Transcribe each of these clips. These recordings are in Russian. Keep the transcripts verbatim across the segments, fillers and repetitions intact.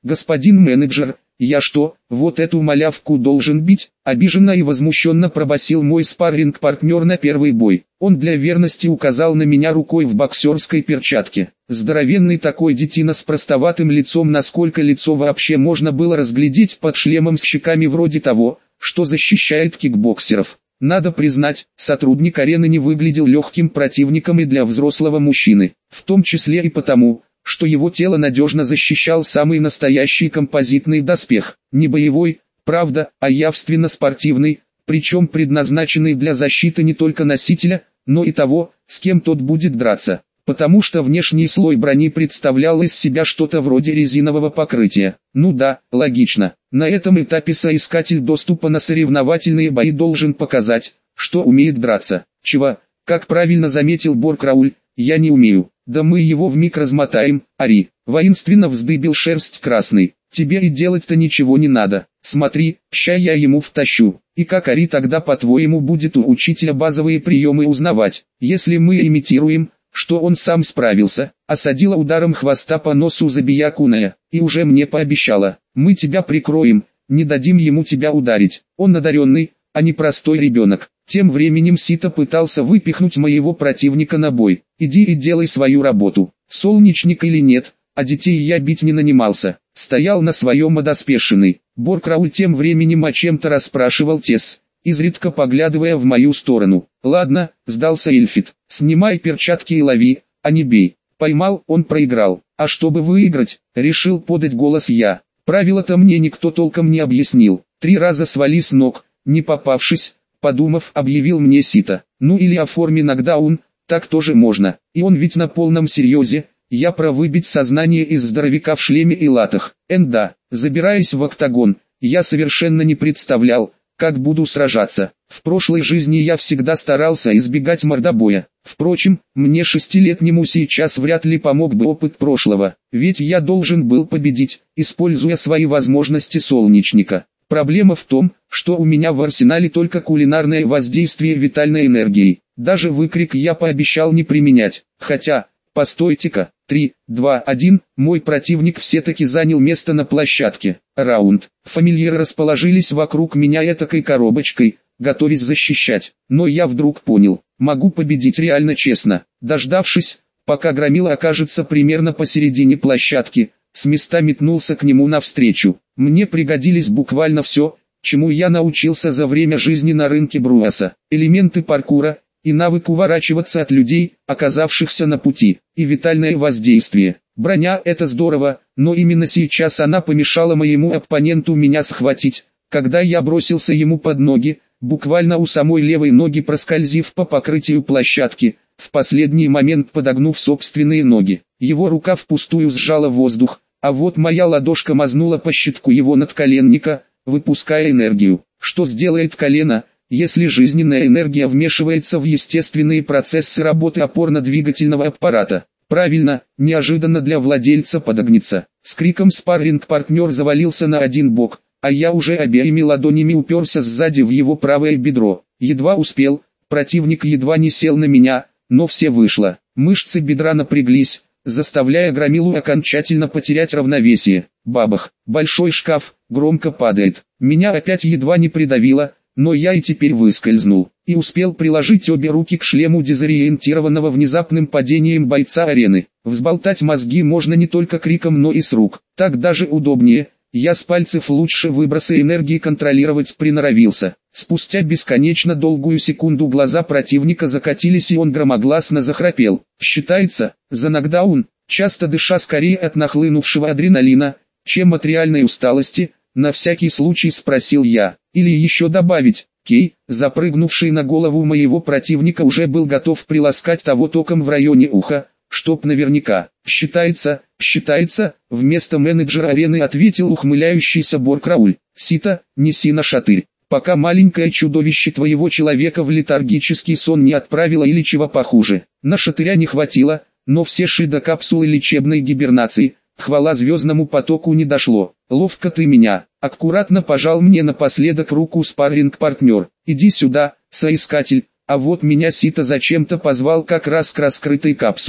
господин менеджер, я что, вот эту малявку должен бить? Обиженно и возмущенно пробасил мой спарринг-партнер на первый бой. Он для верности указал на меня рукой в боксерской перчатке. Здоровенный такой детина с простоватым лицом, насколько лицо вообще можно было разглядеть под шлемом с щеками вроде того, что защищает кикбоксеров. Надо признать, сотрудник арены не выглядел легким противником и для взрослого мужчины, в том числе и потому, что его тело надежно защищал самый настоящий композитный доспех, не боевой, правда, а явственно спортивный, причем предназначенный для защиты не только носителя, но и того, с кем тот будет драться, потому что внешний слой брони представлял из себя что-то вроде резинового покрытия. Ну да, логично, на этом этапе соискатель доступа на соревновательные бои должен показать, что умеет драться, чего, как правильно заметил Боркрауль, я не умею. Да мы его вмиг размотаем, Ари. Воинственно вздыбил шерсть красный. Тебе и делать-то ничего не надо. Смотри, ща я ему втащу. И как Ари тогда по-твоему будет у учителя базовые приемы узнавать, если мы имитируем, что он сам справился? Осадила ударом хвоста по носу Забиякуная, и уже мне пообещала, мы тебя прикроем, не дадим ему тебя ударить. Он одаренный, а не простой ребенок. Тем временем Сита пытался выпихнуть моего противника на бой. Иди и делай свою работу. Солнечник или нет, а детей я бить не нанимался. Стоял на своем одоспешенный. Боркрауль тем временем о чем-то расспрашивал Тесс, изредка поглядывая в мою сторону. Ладно, сдался Эльфит. Снимай перчатки и лови, а не бей. Поймал, он проиграл. А чтобы выиграть, решил подать голос я. Правила-то мне никто толком не объяснил. Три раза свали с ног, не попавшись. Подумав, объявил мне Сита. Ну или оформи нокдаун, так тоже можно. И он ведь на полном серьезе. Я про выбить сознание из здоровяка в шлеме и латах. Энда, забираясь в октагон, я совершенно не представлял, как буду сражаться. В прошлой жизни я всегда старался избегать мордобоя. Впрочем, мне шестилетнему сейчас вряд ли помог бы опыт прошлого. Ведь я должен был победить, используя свои возможности солнечника. Проблема в том, что у меня в арсенале только кулинарное воздействие витальной энергией. Даже выкрик я пообещал не применять. Хотя, постойте-ка, три, два, один, мой противник все-таки занял место на площадке. Раунд. Фамильяры расположились вокруг меня этакой коробочкой, готовясь защищать. Но я вдруг понял, могу победить реально честно. Дождавшись, пока Громила окажется примерно посередине площадки, с места метнулся к нему навстречу. Мне пригодились буквально все, чему я научился за время жизни на рынке Бруаса. Элементы паркура и навык уворачиваться от людей, оказавшихся на пути, и витальное воздействие. Броня — это здорово, но именно сейчас она помешала моему оппоненту меня схватить, когда я бросился ему под ноги, буквально у самой левой ноги проскользив по покрытию площадки, в последний момент подогнув собственные ноги. Его рука впустую сжала воздух, а вот моя ладошка мазнула по щитку его надколенника, выпуская энергию. Что сделает колено, если жизненная энергия вмешивается в естественные процессы работы опорно-двигательного аппарата? Правильно, неожиданно для владельца подогнется. С криком спарринг-партнер завалился на один бок, а я уже обеими ладонями уперся сзади в его правое бедро. Едва успел, противник едва не сел на меня, но все вышло. Мышцы бедра напряглись, заставляя Громилу окончательно потерять равновесие. Бабах, большой шкаф, громко падает. Меня опять едва не придавило, но я и теперь выскользнул, и успел приложить обе руки к шлему дезориентированного внезапным падением бойца арены. Взболтать мозги можно не только криком, но и с рук. Так даже удобнее. Я с пальцев лучше выбросы энергии контролировать приноровился. Спустя бесконечно долгую секунду глаза противника закатились, и он громогласно захрапел. Считается, за нокдаун, часто дыша скорее от нахлынувшего адреналина, чем от реальной усталости, на всякий случай спросил я. Или еще добавить, Кей, запрыгнувший на голову моего противника, уже был готов приласкать того током в районе уха, чтоб наверняка. Считается, считается, вместо менеджера арены ответил ухмыляющийся Боркрауль. Сита, неси на шатырь, пока маленькое чудовище твоего человека в летаргический сон не отправило или чего похуже. На шатыря не хватило, но все ши до капсулы лечебной гибернации, хвала звездному потоку, не дошло. Ловко ты меня, аккуратно пожал мне напоследок руку спарринг-партнер. Иди сюда, соискатель. А вот меня Сита зачем-то позвал как раз к раскрытой капсуле.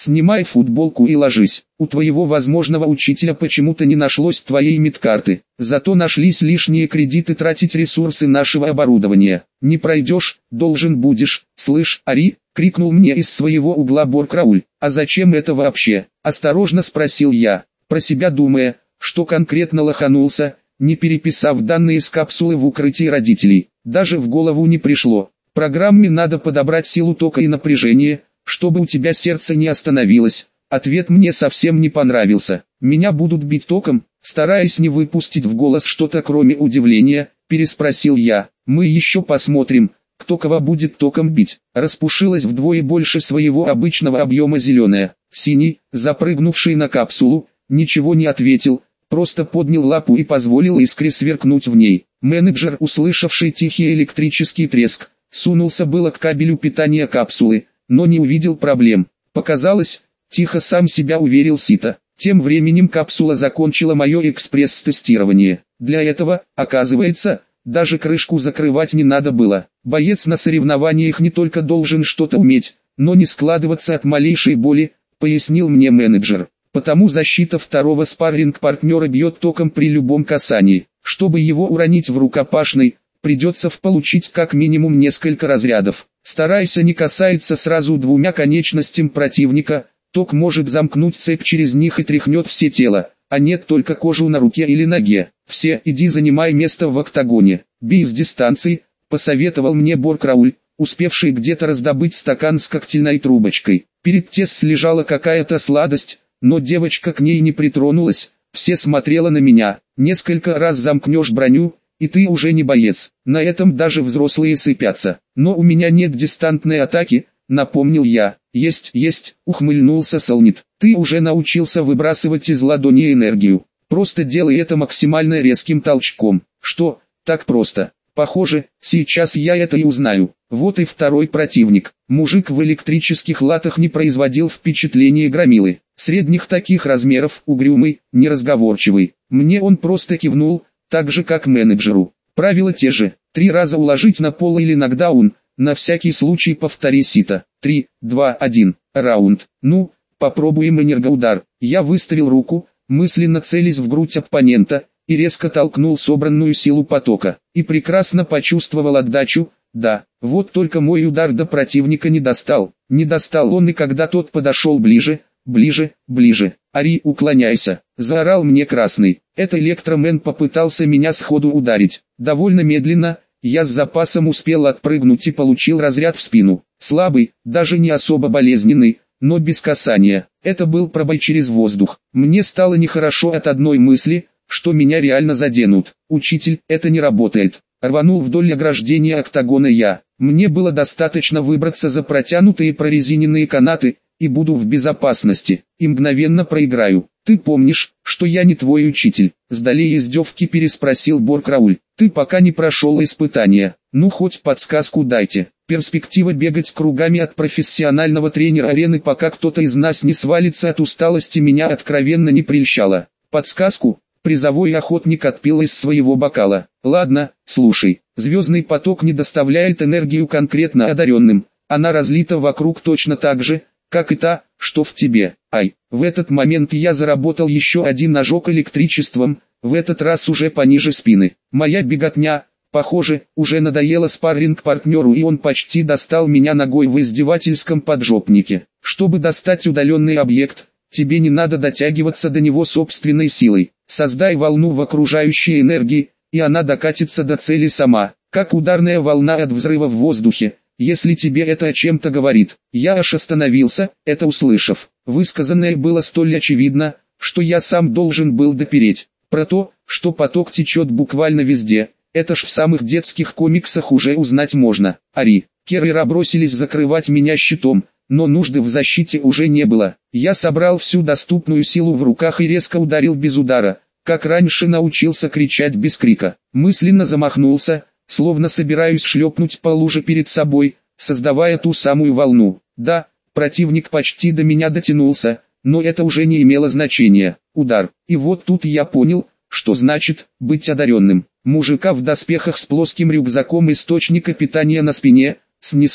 Снимай футболку и ложись. У твоего возможного учителя почему-то не нашлось твоей медкарты. Зато нашлись лишние кредиты тратить ресурсы нашего оборудования. Не пройдешь, должен будешь. Слышь, Ари, крикнул мне из своего угла Боркрауль. А зачем это вообще? Осторожно спросил я, про себя думая, что конкретно лоханулся, не переписав данные с капсулы в укрытии родителей. Даже в голову не пришло. Программе надо подобрать силу тока и напряжение, чтобы у тебя сердце не остановилось. Ответ мне совсем не понравился. Меня будут бить током? Стараясь не выпустить в голос что-то кроме удивления, переспросил я. Мы еще посмотрим, кто кого будет током бить. Распушилась вдвое больше своего обычного объема зеленая. Синий, запрыгнувший на капсулу, ничего не ответил, просто поднял лапу и позволил искре сверкнуть в ней. Менеджер, услышавший тихий электрический треск, сунулся было к кабелю питания капсулы, но не увидел проблем. Показалось, тихо сам себя уверил Сита. Тем временем капсула закончила мое экспресс-тестирование. Для этого, оказывается, даже крышку закрывать не надо было. Боец на соревнованиях не только должен что-то уметь, но не складываться от малейшей боли, пояснил мне менеджер. Потому защита второго спарринг-партнера бьет током при любом касании. Чтобы его уронить в рукопашной, придется вполучить как минимум несколько разрядов. Старайся не касаться сразу двумя конечностям противника, ток может замкнуть цепь через них и тряхнет все тело, а нет только кожу на руке или ноге. Все, иди занимай место в октагоне, бей с дистанции, посоветовал мне Боркрауль, успевший где-то раздобыть стакан с коктейльной трубочкой. Перед Тесс лежала какая-то сладость, но девочка к ней не притронулась, все смотрела на меня. Несколько раз замкнешь броню, и ты уже не боец. На этом даже взрослые сыпятся. Но у меня нет дистантной атаки, напомнил я. Есть, есть, ухмыльнулся Солнит. Ты уже научился выбрасывать из ладони энергию. Просто делай это максимально резким толчком. Что, так просто? Похоже, сейчас я это и узнаю. Вот и второй противник. Мужик в электрических латах не производил впечатления громилы. Средних таких размеров, угрюмый, неразговорчивый. Мне он просто кивнул, так же как менеджеру. Правила те же. Три раза уложить на пол или нокдаун, на всякий случай повтори Сита. Три, два, один, раунд. Ну, попробуем энергоудар. Я выставил руку, мысленно целясь в грудь оппонента, и резко толкнул собранную силу потока. И прекрасно почувствовал отдачу. Да, вот только мой удар до противника не достал. Не достал он, и когда тот подошел ближе, ближе, ближе. «Ари, уклоняйся!» – заорал мне красный. Это Электромен попытался меня сходу ударить. Довольно медленно, я с запасом успел отпрыгнуть и получил разряд в спину. Слабый, даже не особо болезненный, но без касания. Это был пробой через воздух. Мне стало нехорошо от одной мысли, что меня реально заденут. «Учитель, это не работает!» Рванул вдоль ограждения октагона я. Мне было достаточно выбраться за протянутые прорезиненные канаты, и буду в безопасности, и мгновенно проиграю. Ты помнишь, что я не твой учитель? С долей издевки переспросил Боркрауль. Ты пока не прошел испытания, ну хоть подсказку дайте. Перспектива бегать кругами от профессионального тренера арены, пока кто-то из нас не свалится от усталости, меня откровенно не прельщала. Подсказку? Призовой охотник отпил из своего бокала. Ладно, слушай, звездный поток не доставляет энергию конкретно одаренным, она разлита вокруг точно так же, как и та, что в тебе. Ай, в этот момент я заработал еще один ожог электричеством, в этот раз уже пониже спины. Моя беготня, похоже, уже надоела спарринг-партнеру, и он почти достал меня ногой в издевательском поджопнике. Чтобы достать удаленный объект, тебе не надо дотягиваться до него собственной силой. Создай волну в окружающей энергии, и она докатится до цели сама, как ударная волна от взрыва в воздухе. Если тебе это о чем-то говорит. Я аж остановился, это услышав. Высказанное было столь очевидно, что я сам должен был допереть. Про то, что поток течет буквально везде, это ж в самых детских комиксах уже узнать можно. Ари, Керрера бросились закрывать меня щитом, но нужды в защите уже не было. Я собрал всю доступную силу в руках и резко ударил без удара, как раньше научился кричать без крика. Мысленно замахнулся, словно собираюсь шлепнуть по луже перед собой, создавая ту самую волну. Да, противник почти до меня дотянулся, но это уже не имело значения. Удар. И вот тут я понял, что значит быть одаренным. Мужика в доспехах с плоским рюкзаком источника питания на спине снесло.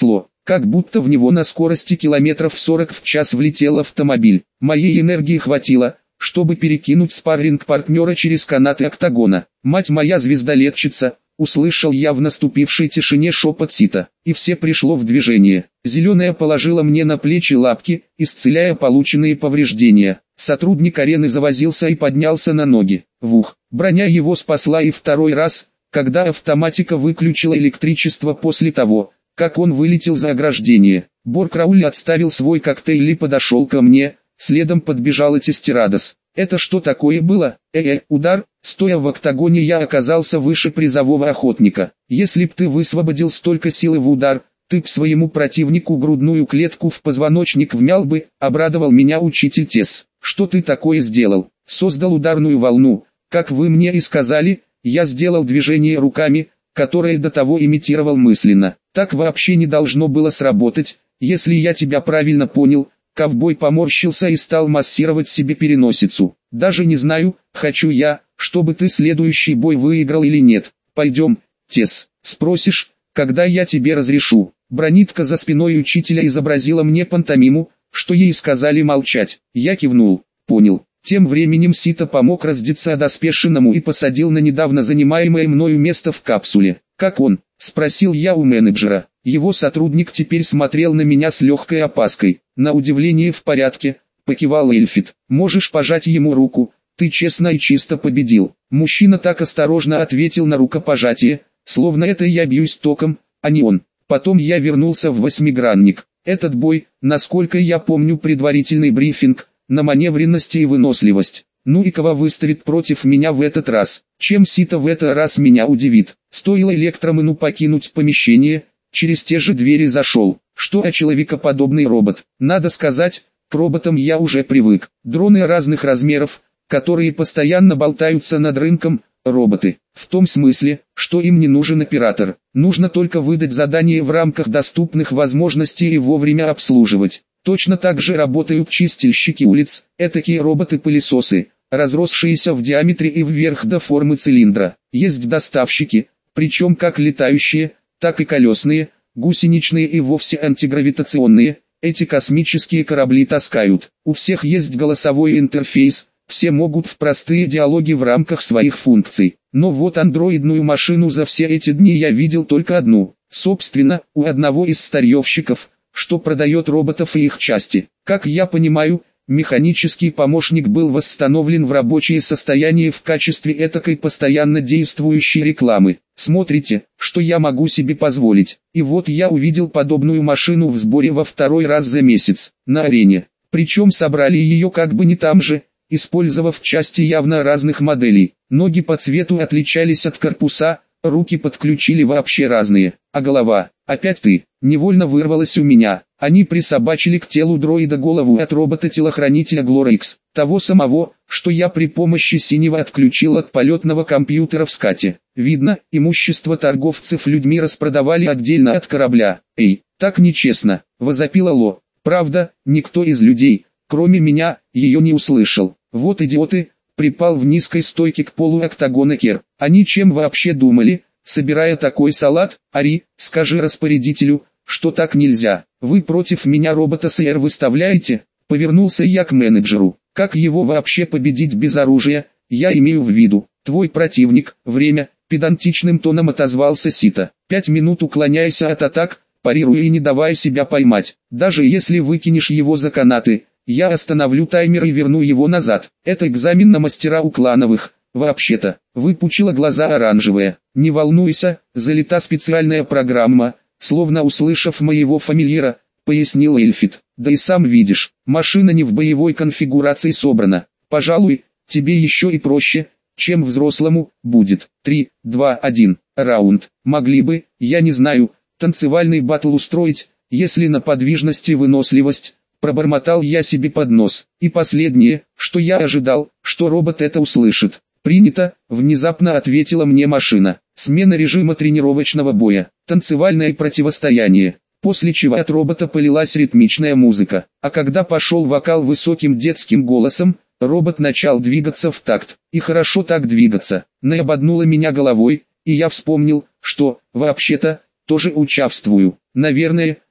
как будто в него на скорости километров сорок в час влетел автомобиль. Моей энергии хватило, чтобы перекинуть спарринг-партнера через канаты октагона. «Мать моя звездолетчица!» — услышал я в наступившей тишине шепот Сита, и все пришло в движение. Зеленая положила мне на плечи лапки, исцеляя полученные повреждения. Сотрудник арены завозился и поднялся на ноги. Вух! Броня его спасла и второй раз, когда автоматика выключила электричество после того, как он вылетел за ограждение. Боркрауль отставил свой коктейль и подошел ко мне, следом подбежал и Тестерадос. Это что такое было? Э-э, удар. Стоя в октагоне, я оказался выше призового охотника. Если б ты высвободил столько силы в удар, ты б своему противнику грудную клетку в позвоночник вмял бы, обрадовал меня учитель Тесс. Что ты такое сделал? Создал ударную волну. Как вы мне и сказали, я сделал движение руками, которое до того имитировал мысленно. Так вообще не должно было сработать, если я тебя правильно понял. Ковбой поморщился и стал массировать себе переносицу. Даже не знаю, хочу я, чтобы ты следующий бой выиграл или нет. Пойдем, Тесс, спросишь, когда я тебе разрешу. Бронитка за спиной учителя изобразила мне пантомиму, что ей сказали молчать. Я кивнул, понял. Тем временем Сита помог раздеться одоспешенному и посадил на недавно занимаемое мною место в капсуле. «Как он?» – спросил я у менеджера. Его сотрудник теперь смотрел на меня с легкой опаской. «На удивление в порядке», – покивал Эльфит. «Можешь пожать ему руку, ты честно и чисто победил». Мужчина так осторожно ответил на рукопожатие, словно это я бьюсь током, а не он. Потом я вернулся в восьмигранник. Этот бой, насколько я помню предварительный брифинг, на маневренность и выносливость. Ну и кого выставит против меня в этот раз? Чем Сита в этот раз меня удивит? Стоило Электроману покинуть помещение, через те же двери зашел. Что а человекоподобный робот? Надо сказать, к роботам я уже привык. Дроны разных размеров, которые постоянно болтаются над рынком, роботы. В том смысле, что им не нужен оператор. Нужно только выдать задание в рамках доступных возможностей и вовремя обслуживать. Точно так же работают чистильщики улиц, этакие роботы-пылесосы, разросшиеся в диаметре и вверх до формы цилиндра. Есть доставщики, причем как летающие, так и колесные, гусеничные и вовсе антигравитационные. Эти космические корабли таскают. У всех есть голосовой интерфейс, все могут в простые диалоги в рамках своих функций. Но вот андроидную машину за все эти дни я видел только одну. Собственно, у одного из старьевщиков, что продает роботов и их части. Как я понимаю, механический помощник был восстановлен в рабочее состояние в качестве этакой постоянно действующей рекламы. Смотрите, что я могу себе позволить. И вот я увидел подобную машину в сборе во второй раз за месяц, на арене. Причем собрали ее как бы не там же, использовав части явно разных моделей. Ноги по цвету отличались от корпуса, руки подключили вообще разные, а голова, опять ты, невольно вырвалась у меня. Они присобачили к телу дроида голову от робота-телохранителя Глорикс, того самого, что я при помощи синего отключил от полетного компьютера в скате. Видно, имущество торговцев людьми распродавали отдельно от корабля. Эй, так нечестно, возопила Ло. Правда, никто из людей, кроме меня, ее не услышал. Вот идиоты. Припал в низкой стойке к полу октагона Кер. Они чем вообще думали, собирая такой салат? Ари, скажи распорядителю, что так нельзя. Вы против меня робота сэр выставляете? Повернулся я к менеджеру. Как его вообще победить без оружия? Я имею в виду, твой противник, время, педантичным тоном отозвался Сита. Пять минут уклоняйся от атак, парируя и не давая себя поймать. Даже если выкинешь его за канаты, я остановлю таймер и верну его назад. Это экзамен на мастера у клановых. Вообще-то, выпучила глаза оранжевая. Не волнуйся, залита специальная программа, словно услышав моего фамильяра, пояснил Эльфит. Да и сам видишь, машина не в боевой конфигурации собрана. Пожалуй, тебе еще и проще, чем взрослому, будет. три, два, один, раунд. Могли бы, я не знаю, танцевальный баттл устроить, если на подвижность и выносливость. Пробормотал я себе под нос. И последнее, что я ожидал, что робот это услышит. «Принято», — внезапно ответила мне машина. Смена режима тренировочного боя, танцевальное противостояние. После чего от робота полилась ритмичная музыка. А когда пошел вокал высоким детским голосом, робот начал двигаться в такт. И хорошо так двигаться. Нэ ободнула меня головой, и я вспомнил, что, вообще-то, тоже участвую. Наверное,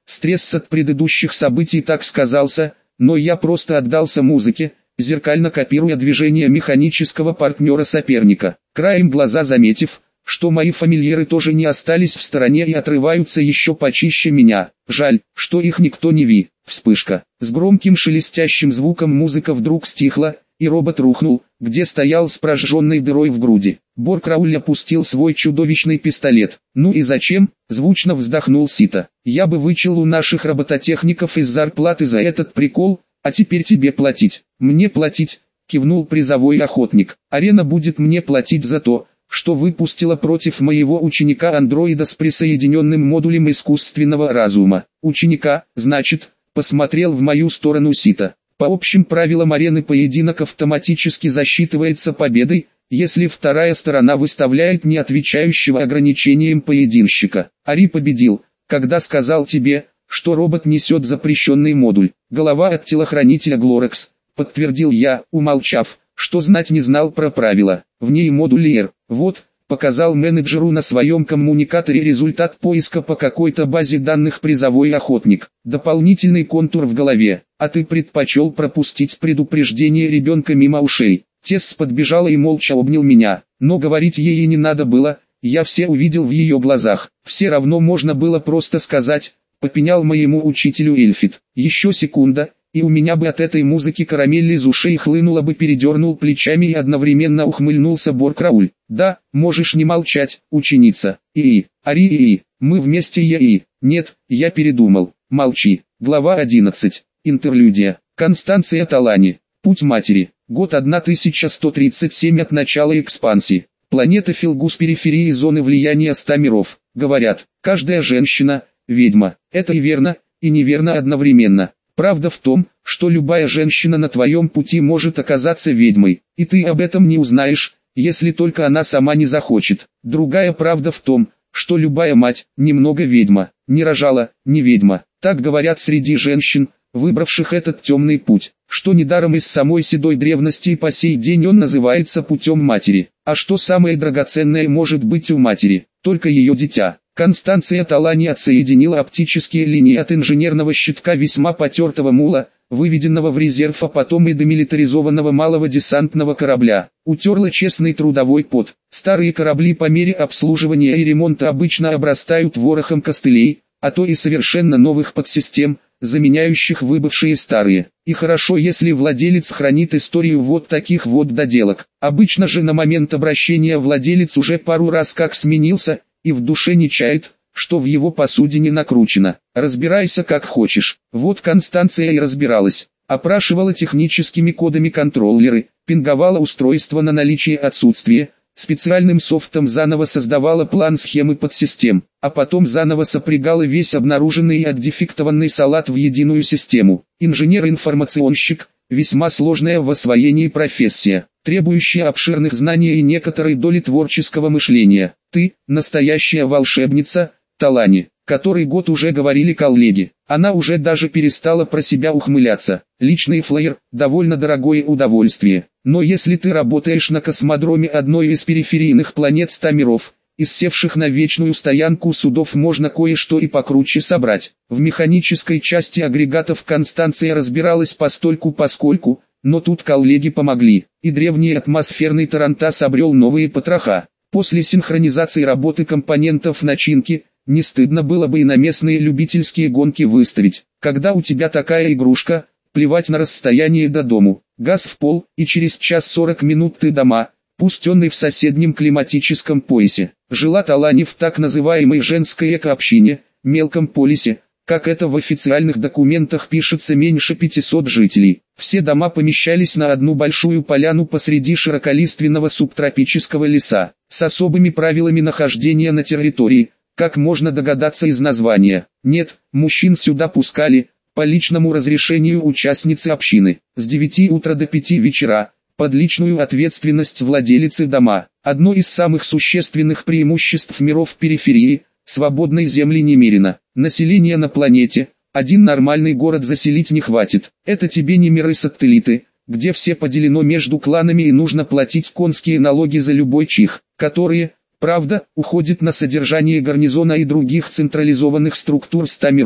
Стресс от предыдущих событий так сказался, но я просто отдался музыке, зеркально копируя движения механического партнера соперника. Краем глаза заметив, что мои фамильяры тоже не остались в стороне и отрываются еще почище меня. Жаль, что их никто не ви. Вспышка. С громким шелестящим звуком музыка вдруг стихла, и робот рухнул, где стоял с прожженной дырой в груди. Боркрауль опустил свой чудовищный пистолет. «Ну и зачем?» – звучно вздохнул Сита. «Я бы вычел у наших робототехников из зарплаты за этот прикол, а теперь тебе платить». «Мне платить?» – кивнул призовой охотник. «Арена будет мне платить за то, что выпустила против моего ученика-андроида с присоединенным модулем искусственного разума». «Ученика, значит?» – посмотрел в мою сторону Сита. «По общим правилам арены поединок автоматически засчитывается победой, если вторая сторона выставляет не отвечающего ограничениям поединщика. Ари победил, когда сказал тебе, что робот несет запрещенный модуль. Голова от телохранителя Глорекс», подтвердил я, умолчав, что знать не знал про правила. «В ней модуль Р. Вот», показал менеджеру на своем коммуникаторе результат поиска по какой-то базе данных призовой охотник. Дополнительный контур в голове. «А ты предпочел пропустить предупреждение ребенка мимо ушей». Тесс подбежала и молча обнял меня, но говорить ей и не надо было, я все увидел в ее глазах. Все равно можно было просто сказать, попенял моему учителю Эльфит. Еще секунда, и у меня бы от этой музыки карамель из ушей хлынула бы, передернул плечами и одновременно ухмыльнулся Боркрауль. «Да, можешь не молчать, ученица. И, Ари и, мы вместе я и, нет, я передумал, молчи». Глава одиннадцать. Интерлюдия. Констанция Талани. Путь матери. Год тысяча сто тридцать семь от начала экспансии. Планета Филгус, периферии зоны влияния ста миров. Говорят, каждая женщина – ведьма. Это и верно, и неверно одновременно. Правда в том, что любая женщина на твоем пути может оказаться ведьмой, и ты об этом не узнаешь, если только она сама не захочет. Другая правда в том, что любая мать – немного ведьма, не рожала, не ведьма. Так говорят среди женщин, выбравших этот темный путь, что недаром из самой седой древности и по сей день он называется путем матери. А что самое драгоценное может быть у матери? Только ее дитя. Констанция Талани отсоединила оптические линии от инженерного щитка весьма потертого мула, выведенного в резерв, а потом и демилитаризованного малого десантного корабля. Утерла честный трудовой пот. Старые корабли по мере обслуживания и ремонта обычно обрастают ворохом костылей, а то и совершенно новых подсистем, заменяющих выбывшие старые. И хорошо, если владелец хранит историю вот таких вот доделок. Обычно же на момент обращения владелец уже пару раз как сменился, и в душе не чает, что в его посудине накручено. Разбирайся как хочешь. Вот Констанция и разбиралась. Опрашивала техническими кодами контроллеры, пинговала устройство на наличие отсутствия, специальным софтом заново создавала план схемы подсистем, а потом заново сопрягала весь обнаруженный и отдефектованный салат в единую систему. Инженер-информационщик – весьма сложная в освоении профессия, требующая обширных знаний и некоторой доли творческого мышления. Ты – настоящая волшебница, Талани, который год уже говорили коллеги. Она уже даже перестала про себя ухмыляться. Личный флайер – довольно дорогое удовольствие. Но если ты работаешь на космодроме одной из периферийных планет ста миров, из севших на вечную стоянку судов можно кое-что и покруче собрать. В механической части агрегатов Констанция разбиралась постольку-поскольку, но тут коллеги помогли, и древний атмосферный тарантас обрел новые потроха. После синхронизации работы компонентов начинки, не стыдно было бы и на местные любительские гонки выставить. Когда у тебя такая игрушка, плевать на расстояние до дому, газ в пол, и через час сорок минут ты дома, пустенный в соседнем климатическом поясе. Жила Талани в так называемой женской эко-общине, мелком полисе, как это в официальных документах пишется, меньше пятисот жителей. Все дома помещались на одну большую поляну посреди широколиственного субтропического леса, с особыми правилами нахождения на территории, как можно догадаться из названия. Нет, мужчин сюда пускали, по личному разрешению участницы общины, с девяти утра до пяти вечера, под личную ответственность владелицы дома. Одно из самых существенных преимуществ миров периферии – свободной земли немерено. Население на планете, один нормальный город заселить не хватит. Это тебе не миры-сателлиты, где все поделено между кланами и нужно платить конские налоги за любой чих, которые, правда, уходят на содержание гарнизона и других централизованных структур ста миров.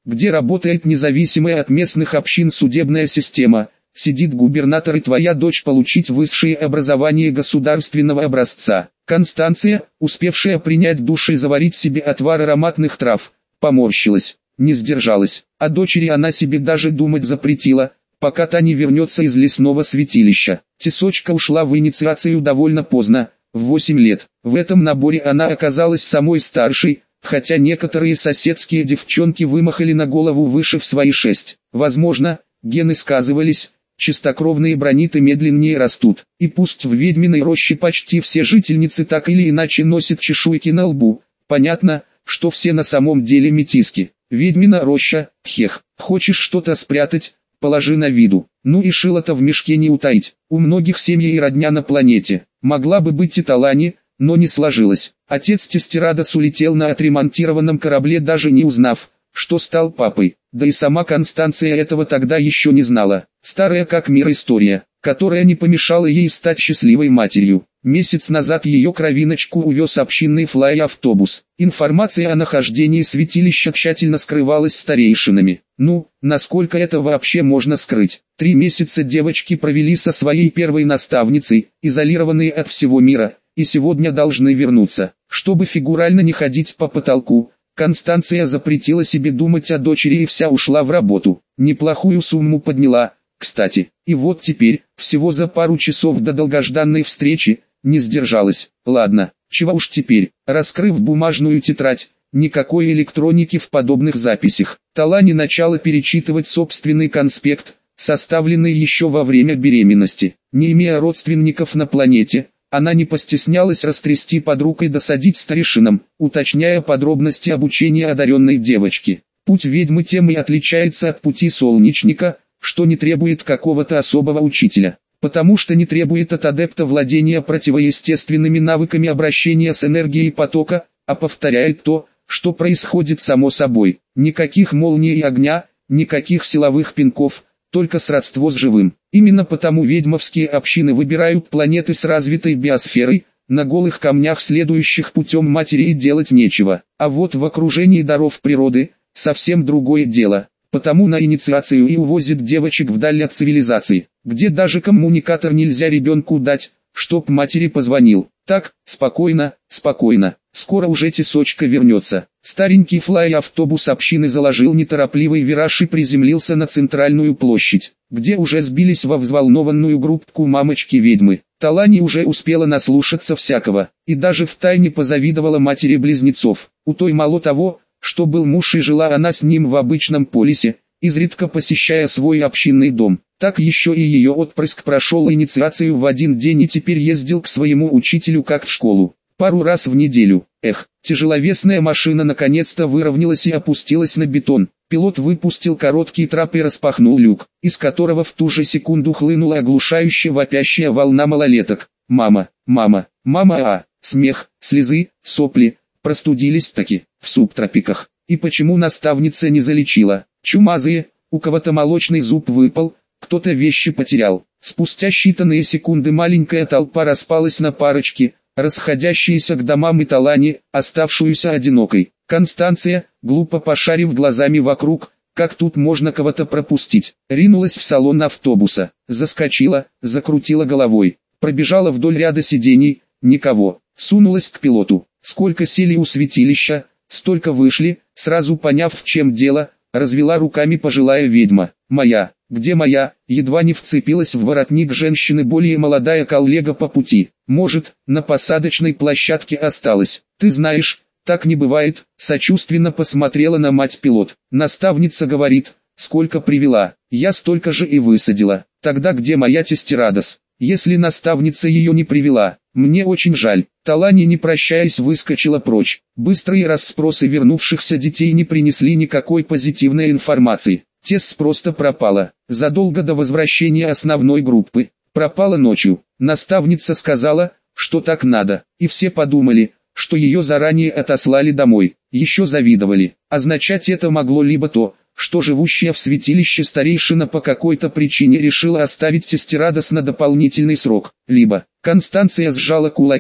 где работает независимая от местных общин судебная система, сидит губернатор и твоя дочь получить высшее образование государственного образца. Констанция, успевшая принять душ и заварить себе отвар ароматных трав, поморщилась, не сдержалась. О дочери она себе даже думать запретила, пока та не вернется из лесного святилища. Тесочка ушла в инициацию довольно поздно, в восемь лет. В этом наборе она оказалась самой старшей, хотя некоторые соседские девчонки вымахали на голову выше в свои шесть. Возможно, гены сказывались, чистокровные брониты медленнее растут. И пусть в ведьминой роще почти все жительницы так или иначе носят чешуйки на лбу, понятно, что все на самом деле метиски. Ведьмина роща, хех, хочешь что-то спрятать, положи на виду. Ну и шило-то в мешке не утаить. У многих семья и родня на планете. Могла бы быть и Талани, но не сложилось. Отец Тестерадос улетел на отремонтированном корабле, даже не узнав, что стал папой. Да и сама Констанция этого тогда еще не знала. Старая как мир история, которая не помешала ей стать счастливой матерью. Месяц назад ее кровиночку увез общинный флай-автобус. Информация о нахождении святилища тщательно скрывалась старейшинами. Ну, насколько это вообще можно скрыть? Три месяца девочки провели со своей первой наставницей, изолированные от всего мира, и сегодня должны вернуться. Чтобы фигурально не ходить по потолку, Констанция запретила себе думать о дочери и вся ушла в работу. Неплохую сумму подняла, кстати. И вот теперь, всего за пару часов до долгожданной встречи, не сдержалась. Ладно, чего уж теперь. Раскрыв бумажную тетрадь, никакой электроники в подобных записях. Талани начала перечитывать собственный конспект, составленный еще во время беременности. Не имея родственников на планете, она не постеснялась растрясти под рукой и досадить старейшинам, уточняя подробности обучения одаренной девочки. Путь ведьмы тем и отличается от пути солнечника, что не требует какого-то особого учителя. Потому что не требует от адепта владения противоестественными навыками обращения с энергией потока, а повторяет то, что происходит само собой. Никаких молний и огня, никаких силовых пинков, только сродство с живым. Именно потому ведьмовские общины выбирают планеты с развитой биосферой, на голых камнях следующих путем матери делать нечего. А вот в окружении даров природы, совсем другое дело. Потому на инициацию и увозят девочек вдаль от цивилизации, где даже коммуникатор нельзя ребенку дать, чтоб матери позвонил. Так, спокойно, спокойно, скоро уже Тесочка вернется. Старенький флай-автобус общины заложил неторопливый вираж и приземлился на центральную площадь, где уже сбились во взволнованную группку мамочки-ведьмы. Талани уже успела наслушаться всякого, и даже втайне позавидовала матери близнецов. У той мало того, что был муж и жила она с ним в обычном полисе, изредка посещая свой общинный дом. Так еще и ее отпрыск прошел инициацию в один день и теперь ездил к своему учителю как в школу, пару раз в неделю. Эх, тяжеловесная машина наконец-то выровнялась и опустилась на бетон. Пилот выпустил короткий трап и распахнул люк, из которого в ту же секунду хлынула оглушающая вопящая волна малолеток. «Мама, мама, мама!» а смех, слезы, сопли, простудились-таки, в субтропиках. И почему наставница не залечила? Чумазые, у кого-то молочный зуб выпал, кто-то вещи потерял. Спустя считанные секунды маленькая толпа распалась на парочки, расходящиеся к домам и Талани, оставшуюся одинокой. Констанция, глупо пошарив глазами вокруг, как тут можно кого-то пропустить, ринулась в салон автобуса, заскочила, закрутила головой, пробежала вдоль ряда сидений, никого, сунулась к пилоту. Сколько сели у святилища, столько вышли, сразу поняв, в чем дело, развела руками пожилая ведьма. «Моя, где моя?» Едва не вцепилась в воротник женщины более молодая коллега по пути. «Может, на посадочной площадке осталась. Ты знаешь, так не бывает», сочувственно посмотрела на мать пилот. Наставница говорит, сколько привела, я столько же и высадила. Тогда где моя Тестерадос? Если наставница ее не привела, мне очень жаль. Талани, не прощаясь, выскочила прочь. Быстрые расспросы вернувшихся детей не принесли никакой позитивной информации. Тесс просто пропала. Задолго до возвращения основной группы. Пропала ночью. Наставница сказала, что так надо. И все подумали, что ее заранее отослали домой. Еще завидовали. Означать это могло либо то, что живущая в святилище старейшина по какой-то причине решила оставить Тестерадос на дополнительный срок, либо Констанция сжала кулаки,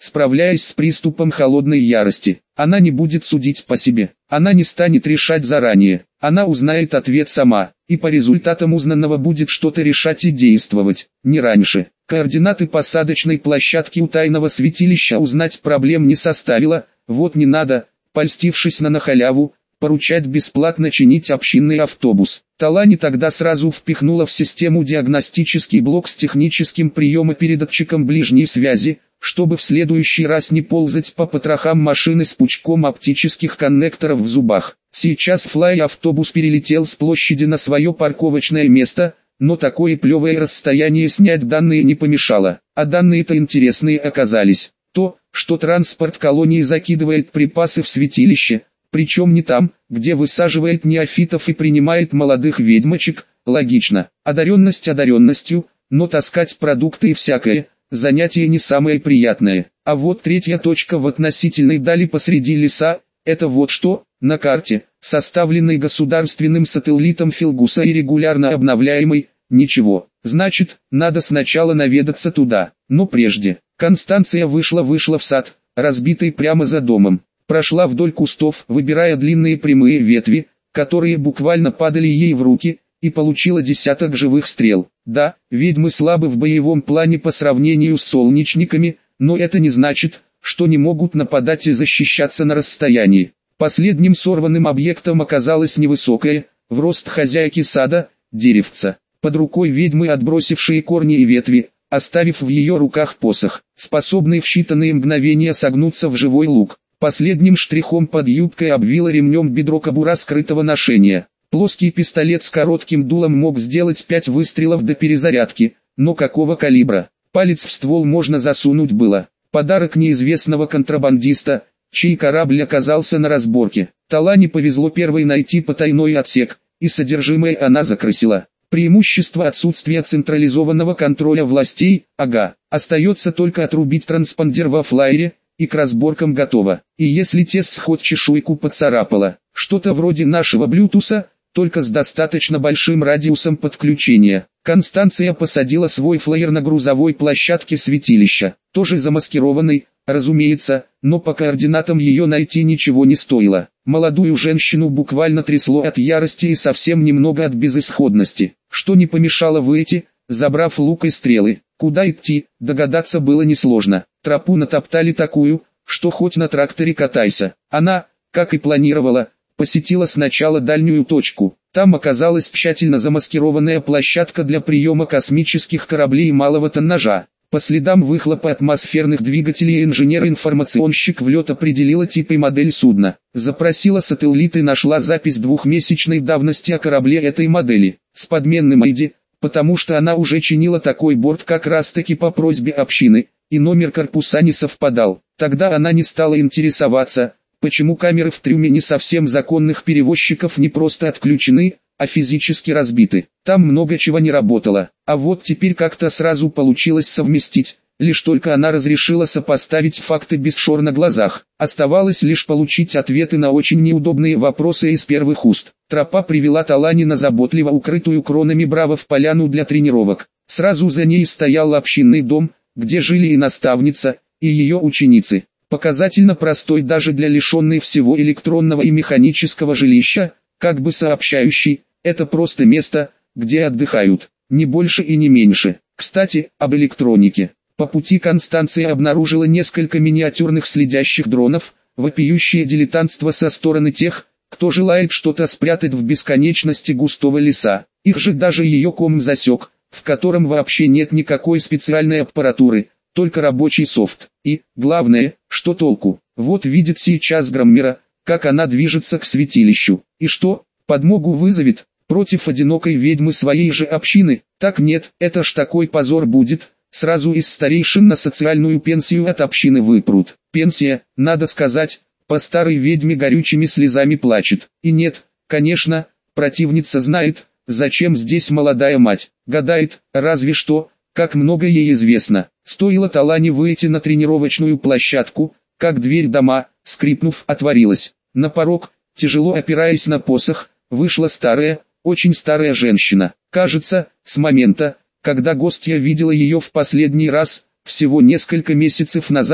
справляясь с приступом холодной ярости. Она не будет судить по себе, она не станет решать заранее, она узнает ответ сама, и по результатам узнанного будет что-то решать и действовать, не раньше. Координаты посадочной площадки у тайного святилища узнать проблем не составило, вот не надо, польстившись на нахаляву, поручать бесплатно чинить общинный автобус. Талани тогда сразу впихнула в систему диагностический блок с техническим приемопередатчиком ближней связи, чтобы в следующий раз не ползать по потрохам машины с пучком оптических коннекторов в зубах. Сейчас флай-автобус перелетел с площади на свое парковочное место, но такое плевое расстояние снять данные не помешало, а данные-то интересные оказались. То, что транспорт колонии закидывает припасы в святилище, причем не там, где высаживает неофитов и принимает молодых ведьмочек, логично. Одаренность одаренностью, но таскать продукты и всякое, занятие не самое приятное. А вот третья точка в относительной дали посреди леса, это вот что, на карте, составленной государственным сателлитом Филгуса и регулярно обновляемой, ничего. Значит, надо сначала наведаться туда. Но прежде, Констанция вышла-вышла в сад, разбитый прямо за домом. Прошла вдоль кустов, выбирая длинные прямые ветви, которые буквально падали ей в руки, и получила десяток живых стрел. Да, ведьмы слабы в боевом плане по сравнению с солнечниками, но это не значит, что не могут нападать и защищаться на расстоянии. Последним сорванным объектом оказалась невысокая, в рост хозяйки сада, деревца. Под рукой ведьмы отбросившие корни и ветви, оставив в ее руках посох, способный в считанные мгновения согнуться в живой лук. Последним штрихом под юбкой обвила ремнем бедро кобура скрытого ношения. Плоский пистолет с коротким дулом мог сделать пять выстрелов до перезарядки, но какого калибра? Палец в ствол можно засунуть было. Подарок неизвестного контрабандиста, чей корабль оказался на разборке. Талани повезло первой найти потайной отсек, и содержимое она закрасила. Преимущество отсутствия централизованного контроля властей, ага, остается только отрубить транспондер во флайере, и к разборкам готово. И если тест хоть чешуйку поцарапало, что-то вроде нашего Bluetooth, только с достаточно большим радиусом подключения. Констанция посадила свой флайер на грузовой площадке святилища, тоже замаскированный, разумеется, но по координатам ее найти ничего не стоило. Молодую женщину буквально трясло от ярости и совсем немного от безысходности, что не помешало выйти, забрав лук и стрелы. Куда идти, догадаться было несложно. Тропу натоптали такую, что хоть на тракторе катайся. Она, как и планировала, посетила сначала дальнюю точку. Там оказалась тщательно замаскированная площадка для приема космических кораблей малого тоннажа. По следам выхлопа атмосферных двигателей инженер-информационщик в лед определила тип и модель судна. Запросила сателлит и нашла запись двухмесячной давности о корабле этой модели, с подменным ай ди, потому что она уже чинила такой борт как раз таки по просьбе общины, и номер корпуса не совпадал. Тогда она не стала интересоваться, почему камеры в трюме не совсем законных перевозчиков не просто отключены, а физически разбиты. Там много чего не работало, а вот теперь как-то сразу получилось совместить, лишь только она разрешила сопоставить факты без шор на глазах. Оставалось лишь получить ответы на очень неудобные вопросы из первых уст. Тропа привела Талани на заботливо укрытую кронами браво в поляну для тренировок. Сразу за ней стоял общинный дом, где жили и наставница, и ее ученицы. Показательно простой даже для лишенной всего электронного и механического жилища, как бы сообщающий, это просто место, где отдыхают, не больше и не меньше. Кстати, об электронике. По пути Констанция обнаружила несколько миниатюрных следящих дронов, вопиющее дилетантство со стороны тех, кто желает что-то спрятать в бесконечности густого леса. Их же даже ее ком засек, в котором вообще нет никакой специальной аппаратуры, только рабочий софт. И, главное, что толку? Вот видит сейчас Громмера, как она движется к святилищу. И что, подмогу вызовет, против одинокой ведьмы своей же общины? Так нет, это ж такой позор будет, сразу из старейшин на социальную пенсию от общины выпрут. Пенсия, надо сказать, по старой ведьме горючими слезами плачет. И нет, конечно, противница знает, зачем здесь молодая мать. Гадает, разве что, как много ей известно. Стоило Талани выйти на тренировочную площадку, как дверь дома, скрипнув, отворилась. На порог, тяжело опираясь на посох, вышла старая, очень старая женщина. Кажется, с момента, когда гостья видела ее в последний раз, всего несколько месяцев назад,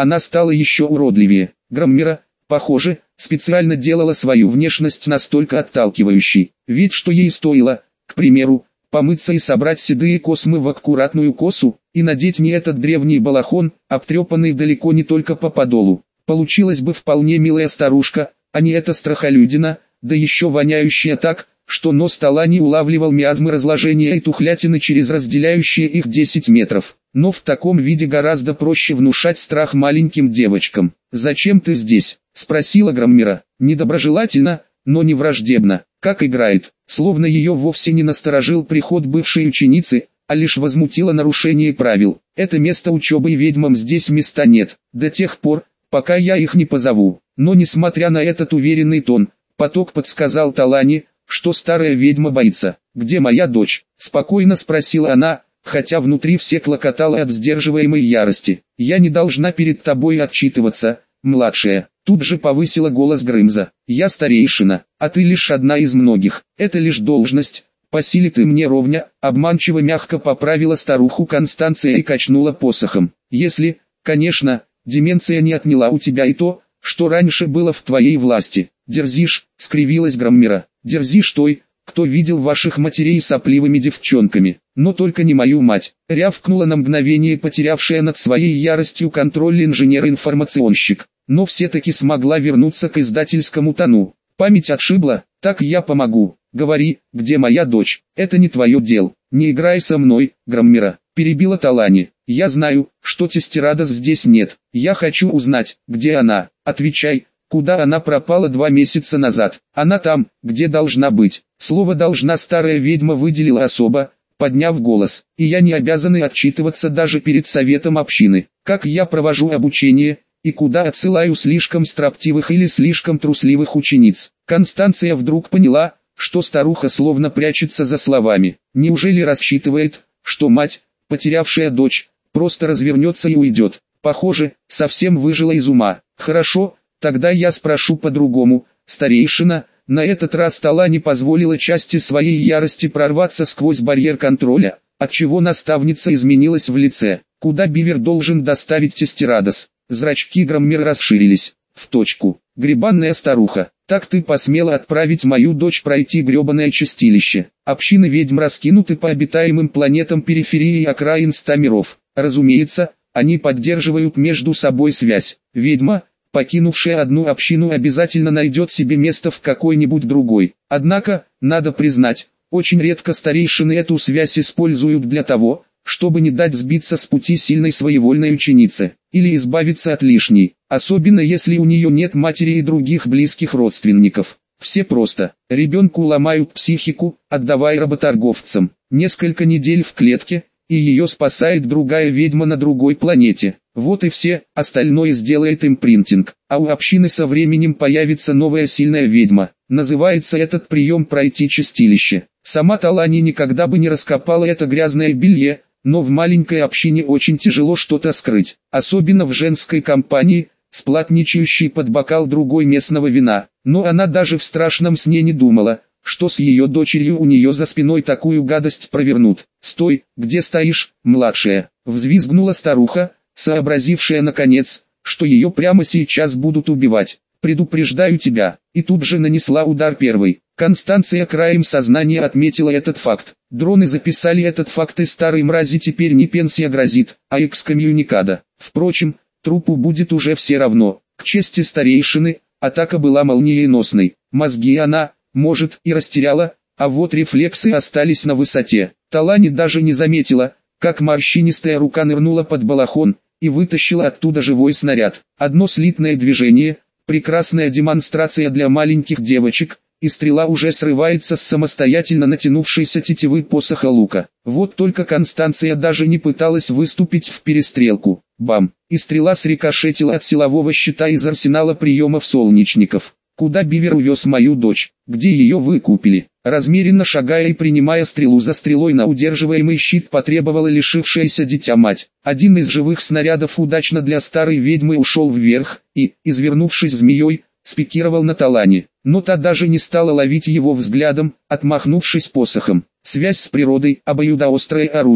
она стала еще уродливее. Громмера, похоже, специально делала свою внешность настолько отталкивающей, ведь что ей стоило, к примеру, помыться и собрать седые космы в аккуратную косу, и надеть не этот древний балахон, обтрепанный далеко не только по подолу. Получилась бы вполне милая старушка, а не эта страхолюдина, да еще воняющая так, что нос Талани улавливал миазмы разложения и тухлятины через разделяющие их десять метров. Но в таком виде гораздо проще внушать страх маленьким девочкам. «Зачем ты здесь?» – спросила Громмера, недоброжелательно, но не враждебно, как играет, словно ее вовсе не насторожил приход бывшей ученицы, а лишь возмутило нарушение правил. «Это место учебы, и ведьмам здесь места нет, до тех пор, пока я их не позову». Но несмотря на этот уверенный тон, Поток подсказал Талани, что старая ведьма боится. «Где моя дочь?» – спокойно спросила она, хотя внутри все клокотало от сдерживаемой ярости. «Я не должна перед тобой отчитываться, младшая». Тут же повысила голос Грымза. «Я старейшина, а ты лишь одна из многих. Это лишь должность. По силе ты мне ровня», — обманчиво мягко поправила старуху Констанция и качнула посохом. «Если, конечно, деменция не отняла у тебя и то, что раньше было в твоей власти. Дерзишь», — скривилась Громмера. «Дерзишь той, кто видел ваших матерей сопливыми девчонками, но только не мою мать», — рявкнула на мгновение потерявшая над своей яростью контроль инженер-информационщик, но все-таки смогла вернуться к издательскому тону. «Память отшибла, так я помогу. Говори, где моя дочь?» «Это не твое дело. Не играй со мной, Громмера», — перебила Талани. «Я знаю, что Тестерадос здесь нет. Я хочу узнать, где она. Отвечай, куда она пропала два месяца назад?» «Она там, где должна быть». Слово «должна» старая ведьма выделила особо, подняв голос. «И я не обязана отчитываться даже перед советом общины. Как я провожу обучение, и куда отсылаю слишком строптивых или слишком трусливых учениц». Констанция вдруг поняла, что старуха словно прячется за словами. Неужели рассчитывает, что мать, потерявшая дочь, просто развернется и уйдет? Похоже, совсем выжила из ума. «Хорошо, тогда я спрошу по-другому, старейшина». На этот раз Талани позволила части своей ярости прорваться сквозь барьер контроля, отчего наставница изменилась в лице. «Куда Бивер должен доставить Тестерадос?» Зрачки Громмер расширились. «В точку. Гребанная старуха, так ты посмела отправить мою дочь пройти гребаное чистилище. Общины ведьм раскинуты по обитаемым планетам периферии и окраин ста миров. Разумеется, они поддерживают между собой связь. Ведьма, покинувшая одну общину, обязательно найдет себе место в какой-нибудь другой. Однако, надо признать, очень редко старейшины эту связь используют для того, чтобы не дать сбиться с пути сильной своевольной ученице, или избавиться от лишней, особенно если у нее нет матери и других близких родственников. Все просто. Ребенку ломают психику, отдавая работорговцам. Несколько недель в клетке, и ее спасает другая ведьма на другой планете. Вот и все, остальное сделает импринтинг. А у общины со временем появится новая сильная ведьма. Называется этот прием «пройти чистилище». Сама Талани никогда бы не раскопала это грязное белье, но в маленькой общине очень тяжело что-то скрыть, особенно в женской компании, сплатничающей под бокал другой местного вина. Но она даже в страшном сне не думала, что с ее дочерью у нее за спиной такую гадость провернут. «Стой, где стоишь, младшая?» — взвизгнула старуха, сообразившая наконец, что ее прямо сейчас будут убивать. «Предупреждаю тебя», и тут же нанесла удар первой. Констанция краем сознания отметила этот факт. Дроны записали этот факт, и старой мрази теперь не пенсия грозит, а экскоммуникада. Впрочем, трупу будет уже все равно. К чести старейшины, атака была молниеносной. Мозги она, может, и растеряла, а вот рефлексы остались на высоте. Талани даже не заметила, как морщинистая рука нырнула под балахон и вытащила оттуда живой снаряд. Одно слитное движение, прекрасная демонстрация для маленьких девочек, и стрела уже срывается с самостоятельно натянувшейся тетивы посоха лука. Вот только Констанция даже не пыталась выступить в перестрелку. Бам! И стрела срикошетила от силового щита из арсенала приемов солнечников. «Куда Бивер увез мою дочь? Где ее выкупили?» Размеренно шагая и принимая стрелу за стрелой на удерживаемый щит, потребовала лишившаяся дитя мать. Один из живых снарядов удачно для старой ведьмы ушел вверх и, извернувшись змеей, спикировал на Талани. Но та даже не стала ловить его взглядом, отмахнувшись посохом. Связь с природой, обоюдоострое оружие.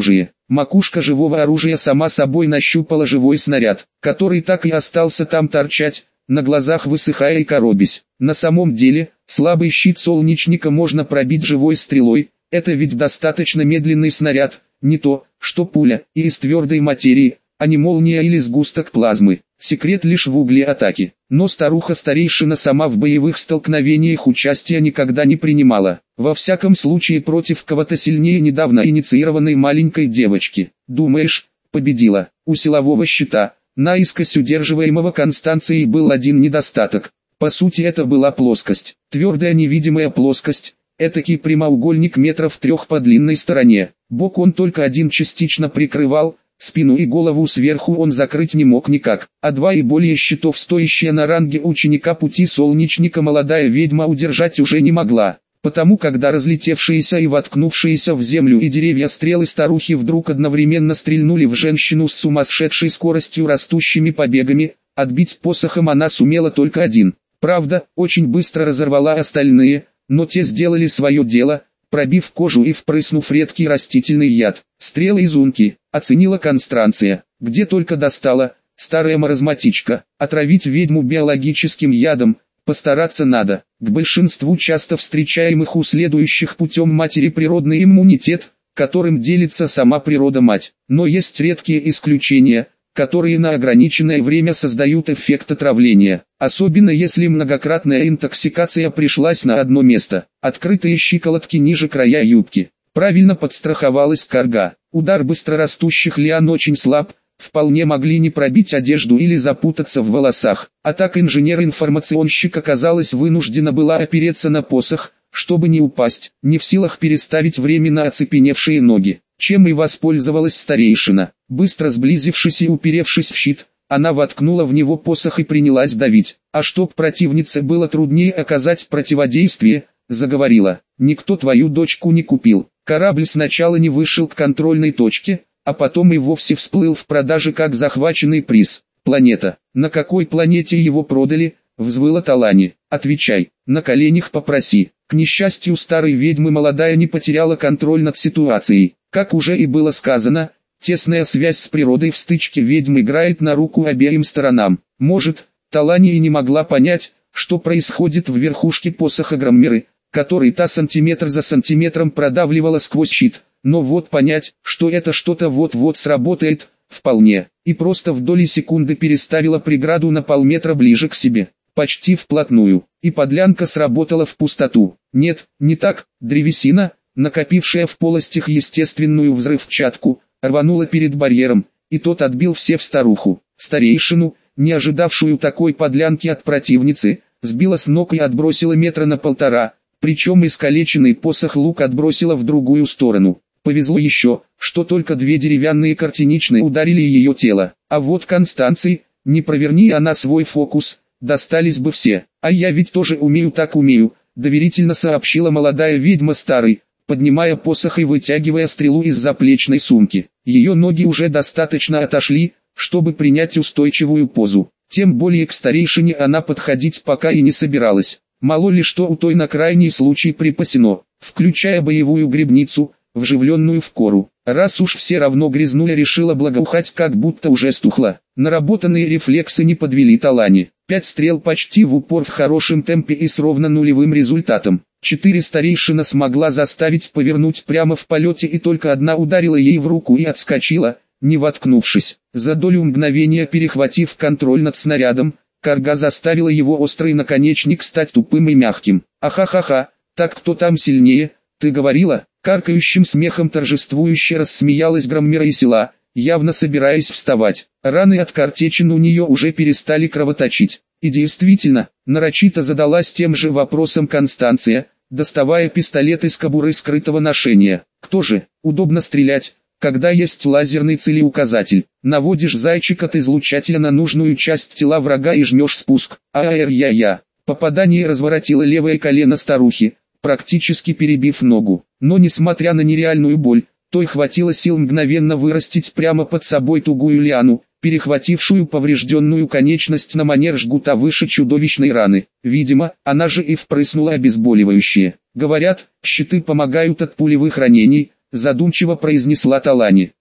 Макушка живого оружия сама собой нащупала живой снаряд, который так и остался там торчать, на глазах высыхая и коробясь. На самом деле, слабый щит солнечника можно пробить живой стрелой, это ведь достаточно медленный снаряд, не то, что пуля, и из твердой материи, а не молния или сгусток плазмы. Секрет лишь в угле атаки. Но старуха-старейшина сама в боевых столкновениях участия никогда не принимала. Во всяком случае против кого-то сильнее недавно инициированной маленькой девочки. Думаешь, победила? У силового щита, наискось удерживаемого Констанцией, был один недостаток. По сути это была плоскость. Твердая невидимая плоскость. Этакий прямоугольник метров трех по длинной стороне. Бок он только один частично прикрывал. Спину и голову сверху он закрыть не мог никак, а два и более щитов, стоящие на ранге ученика пути солнечника, молодая ведьма удержать уже не могла. Потому когда разлетевшиеся и воткнувшиеся в землю и деревья стрелы старухи вдруг одновременно стрельнули в женщину с сумасшедшей скоростью, растущими побегами, отбить посохом она сумела только один. Правда, очень быстро разорвала остальные, но те сделали свое дело, пробив кожу и впрыснув редкий растительный яд. Стрелы из унки, оценила Констанция, где только достала, старая маразматичка. Отравить ведьму биологическим ядом, постараться надо. К большинству часто встречаемых у следующих путем матери природный иммунитет, которым делится сама природа-мать. Но есть редкие исключения, которые на ограниченное время создают эффект отравления, особенно если многократная интоксикация пришлась на одно место. Открытые щиколотки ниже края юбки. Правильно подстраховалась карга. Удар быстрорастущих лиан очень слаб, вполне могли не пробить одежду или запутаться в волосах. А так инженер-информационщик, оказалось, вынуждена была опереться на посох, чтобы не упасть, не в силах переставить временно оцепеневшие ноги. Чем и воспользовалась старейшина. Быстро сблизившись и уперевшись в щит, она воткнула в него посох и принялась давить. А чтоб противнице было труднее оказать противодействие, заговорила: «Никто твою дочку не купил. Корабль сначала не вышел к контрольной точке, а потом и вовсе всплыл в продаже как захваченный приз. Планета. На какой планете его продали?» — взвыла Талани. «Отвечай, на коленях попроси». К несчастью старой ведьмы молодая не потеряла контроль над ситуацией. Как уже и было сказано, тесная связь с природой в стычке ведьм играет на руку обеим сторонам. Может, Талани и не могла понять, что происходит в верхушке посоха Громмеры, который та сантиметр за сантиметром продавливала сквозь щит, но вот понять, что это что-то вот-вот сработает, вполне, и просто в доли секунды переставила преграду на полметра ближе к себе, почти вплотную, и подлянка сработала в пустоту. Нет, не так, древесина, накопившая в полостях естественную взрывчатку, рванула перед барьером, и тот отбил все в старуху. Старейшину, не ожидавшую такой подлянки от противницы, сбила с ног и отбросила метра на полтора, причем искалеченный посох лук отбросила в другую сторону. Повезло еще, что только две деревянные картиничные ударили ее тело, а вот Констанции, не проверни она свой фокус, достались бы все. «А я ведь тоже умею, так умею», — доверительно сообщила молодая ведьма старой, поднимая посох и вытягивая стрелу из заплечной сумки. Ее ноги уже достаточно отошли, чтобы принять устойчивую позу. Тем более к старейшине она подходить пока и не собиралась. Мало ли что у той на крайний случай припасено, включая боевую гребницу, вживленную в кору. Раз уж все равно грязнуля, решила благоухать, как будто уже стухла. Наработанные рефлексы не подвели Талани. Пять стрел почти в упор в хорошем темпе и с ровно нулевым результатом. Четыре старейшина смогла заставить повернуть прямо в полете, и только одна ударила ей в руку и отскочила, не воткнувшись. За долю мгновения перехватив контроль над снарядом, карга заставила его острый наконечник стать тупым и мягким. «Ахахаха, так кто там сильнее, ты говорила?» Каркающим смехом торжествующе рассмеялась Громмера и села, явно собираясь вставать. Раны от картечин у нее уже перестали кровоточить. И действительно, нарочито задалась тем же вопросом Констанция, доставая пистолет из кобуры скрытого ношения. «Кто же? Удобно стрелять, когда есть лазерный целеуказатель. Наводишь зайчик от излучателя на нужную часть тела врага и жмешь спуск. А-а-р-я-я». Попадание разворотило левое колено старухи, практически перебив ногу. Но несмотря на нереальную боль, той хватило сил мгновенно вырастить прямо под собой тугую лиану, перехватившую поврежденную конечность на манер жгута выше чудовищной раны. Видимо, она же и впрыснула обезболивающее. «Говорят, щиты помогают от пулевых ранений», задумчиво произнесла Талани.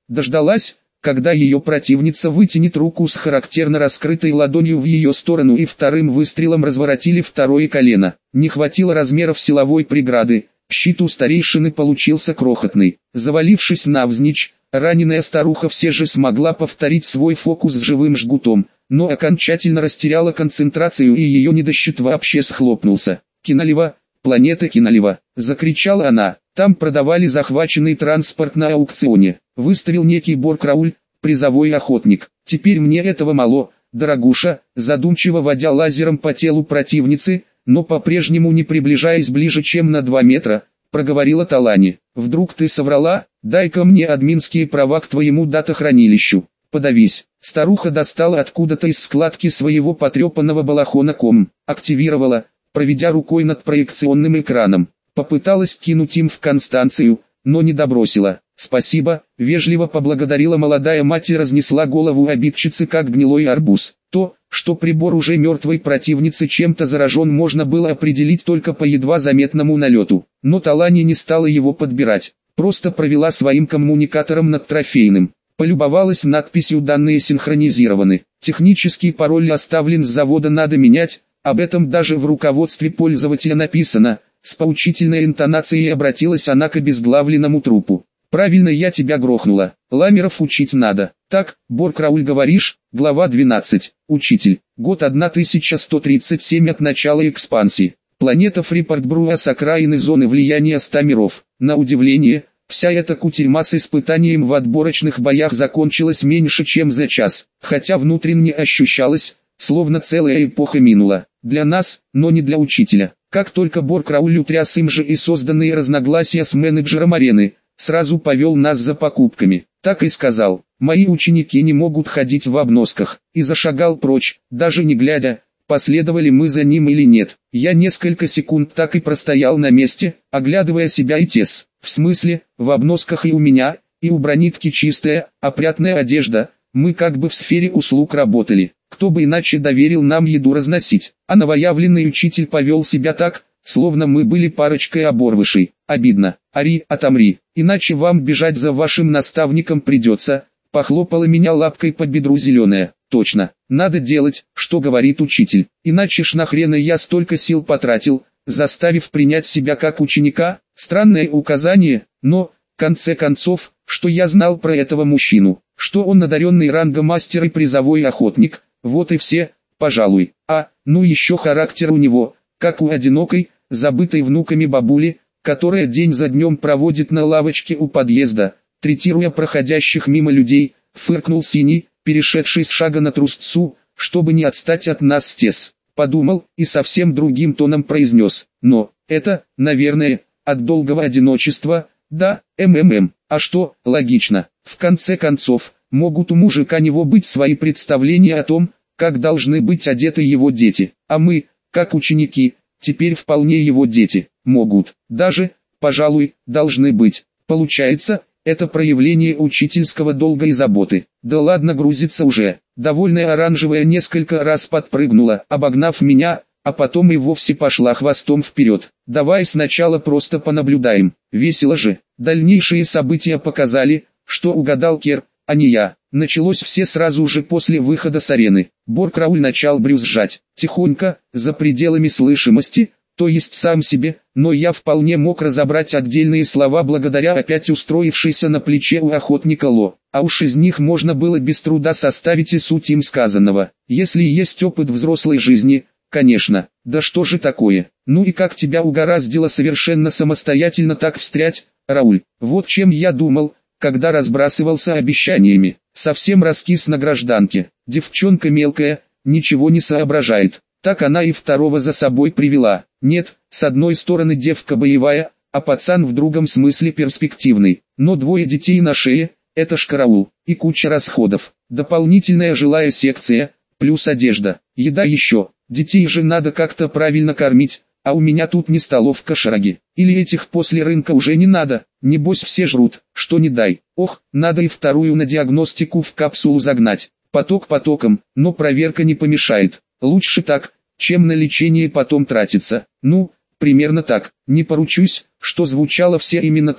Дождалась, когда ее противница вытянет руку с характерно раскрытой ладонью в ее сторону, и вторым выстрелом разворотили второе колено. Не хватило размеров силовой преграды, щит у старейшины получился крохотный. Завалившись навзничь, раненая старуха все же смогла повторить свой фокус с живым жгутом, но окончательно растеряла концентрацию, и ее недощит вообще схлопнулся. «Кинолева, планета Кинолева!» — закричала она. Там продавали захваченный транспорт на аукционе. Выставил некий Борг-Рауль, призовой охотник. Теперь мне этого мало, дорогуша, задумчиво водя лазером по телу противницы, но по-прежнему не приближаясь ближе, чем на два метра, проговорила Талани. Вдруг ты соврала? Дай-ка мне админские права к твоему датахранилищу. Подавись. Старуха достала откуда-то из складки своего потрепанного балахона ком, активировала, проведя рукой над проекционным экраном. Попыталась кинуть им в Констанцию, но не добросила. «Спасибо», — вежливо поблагодарила молодая мать и разнесла голову обидчицы как гнилой арбуз. То, что прибор уже мертвой противницы чем-то заражен, можно было определить только по едва заметному налету. Но Талани не стала его подбирать, просто провела своим коммуникатором над трофейным. Полюбовалась надписью «Данные синхронизированы». Технический пароль оставлен с завода, надо менять, об этом даже в руководстве пользователя написано. С поучительной интонацией обратилась она к обезглавленному трупу. «Правильно я тебя грохнула. Ламеров учить надо. Так, Борг-Рауль говоришь?» Глава двенадцать. Учитель. Год тысяча сто тридцать семь от начала экспансии. Планета Фрипорт-Бруа с окраины зоны влияния ста миров. На удивление, вся эта кутерьма с испытанием в отборочных боях закончилась меньше чем за час. Хотя внутренне ощущалось, словно целая эпоха минула. Для нас, но не для учителя. Как только Борг-Рауль утряс им же и созданные разногласия с менеджером арены, сразу повел нас за покупками. Так и сказал: «Мои ученики не могут ходить в обносках», и зашагал прочь, даже не глядя, последовали мы за ним или нет. Я несколько секунд так и простоял на месте, оглядывая себя и тес. В смысле, в обносках и у меня, и у бронитки чистая, опрятная одежда, мы как бы в сфере услуг работали. Кто бы иначе доверил нам еду разносить, а новоявленный учитель повел себя так, словно мы были парочкой оборвышей. Обидно. «Ари, отомри, иначе вам бежать за вашим наставником придется», похлопала меня лапкой по бедру зеленая. «Точно, надо делать, что говорит учитель, иначе ж нахрена я столько сил потратил, заставив принять себя как ученика». Странное указание, но, в конце концов, что я знал про этого мужчину? Что он одаренный рангом мастер и призовой охотник, вот и все, пожалуй. А, ну еще характер у него, как у одинокой, забытой внуками бабули, которая день за днем проводит на лавочке у подъезда, третируя проходящих мимо людей, фыркнул Синий, перешедший с шага на трусцу, чтобы не отстать от нас с тес. Подумал и совсем другим тоном произнес: «Но, это, наверное, от долгого одиночества, да, ммм, а что, логично, в конце концов, могут у мужика него быть свои представления о том, как должны быть одеты его дети, а мы, как ученики, теперь вполне его дети, могут, даже, пожалуй, должны быть. Получается, это проявление учительского долга и заботы. Да ладно грузится уже». Довольная оранжевая несколько раз подпрыгнула, обогнав меня, а потом и вовсе пошла хвостом вперед. «Давай сначала просто понаблюдаем, весело же». Дальнейшие события показали, что угадал Кер, а не я. Началось все сразу же после выхода с арены. Борг-Рауль начал брюзжать, тихонько, за пределами слышимости, то есть сам себе, но я вполне мог разобрать отдельные слова благодаря опять устроившейся на плече у охотника Ло, а уж из них можно было без труда составить и суть им сказанного. Если есть опыт взрослой жизни, конечно. Да что же такое? Ну и как тебя угораздило совершенно самостоятельно так встрять, Рауль? Вот чем я думал, когда разбрасывался обещаниями. Совсем раскис на гражданке. Девчонка мелкая, ничего не соображает. Так она и второго за собой привела. Нет, с одной стороны девка боевая, а пацан в другом смысле перспективный. Но двое детей на шее, это ж караул, и куча расходов. Дополнительная жилая секция, плюс одежда, еда еще. Детей же надо как-то правильно кормить, а у меня тут не столовка шараги. Или этих после рынка уже не надо, небось все жрут, что не дай. Ох, надо и вторую на диагностику в капсулу загнать. Поток потоком, но проверка не помешает. Лучше так, чем на лечение потом тратиться. Ну, примерно так. Не поручусь, что звучало все именно так,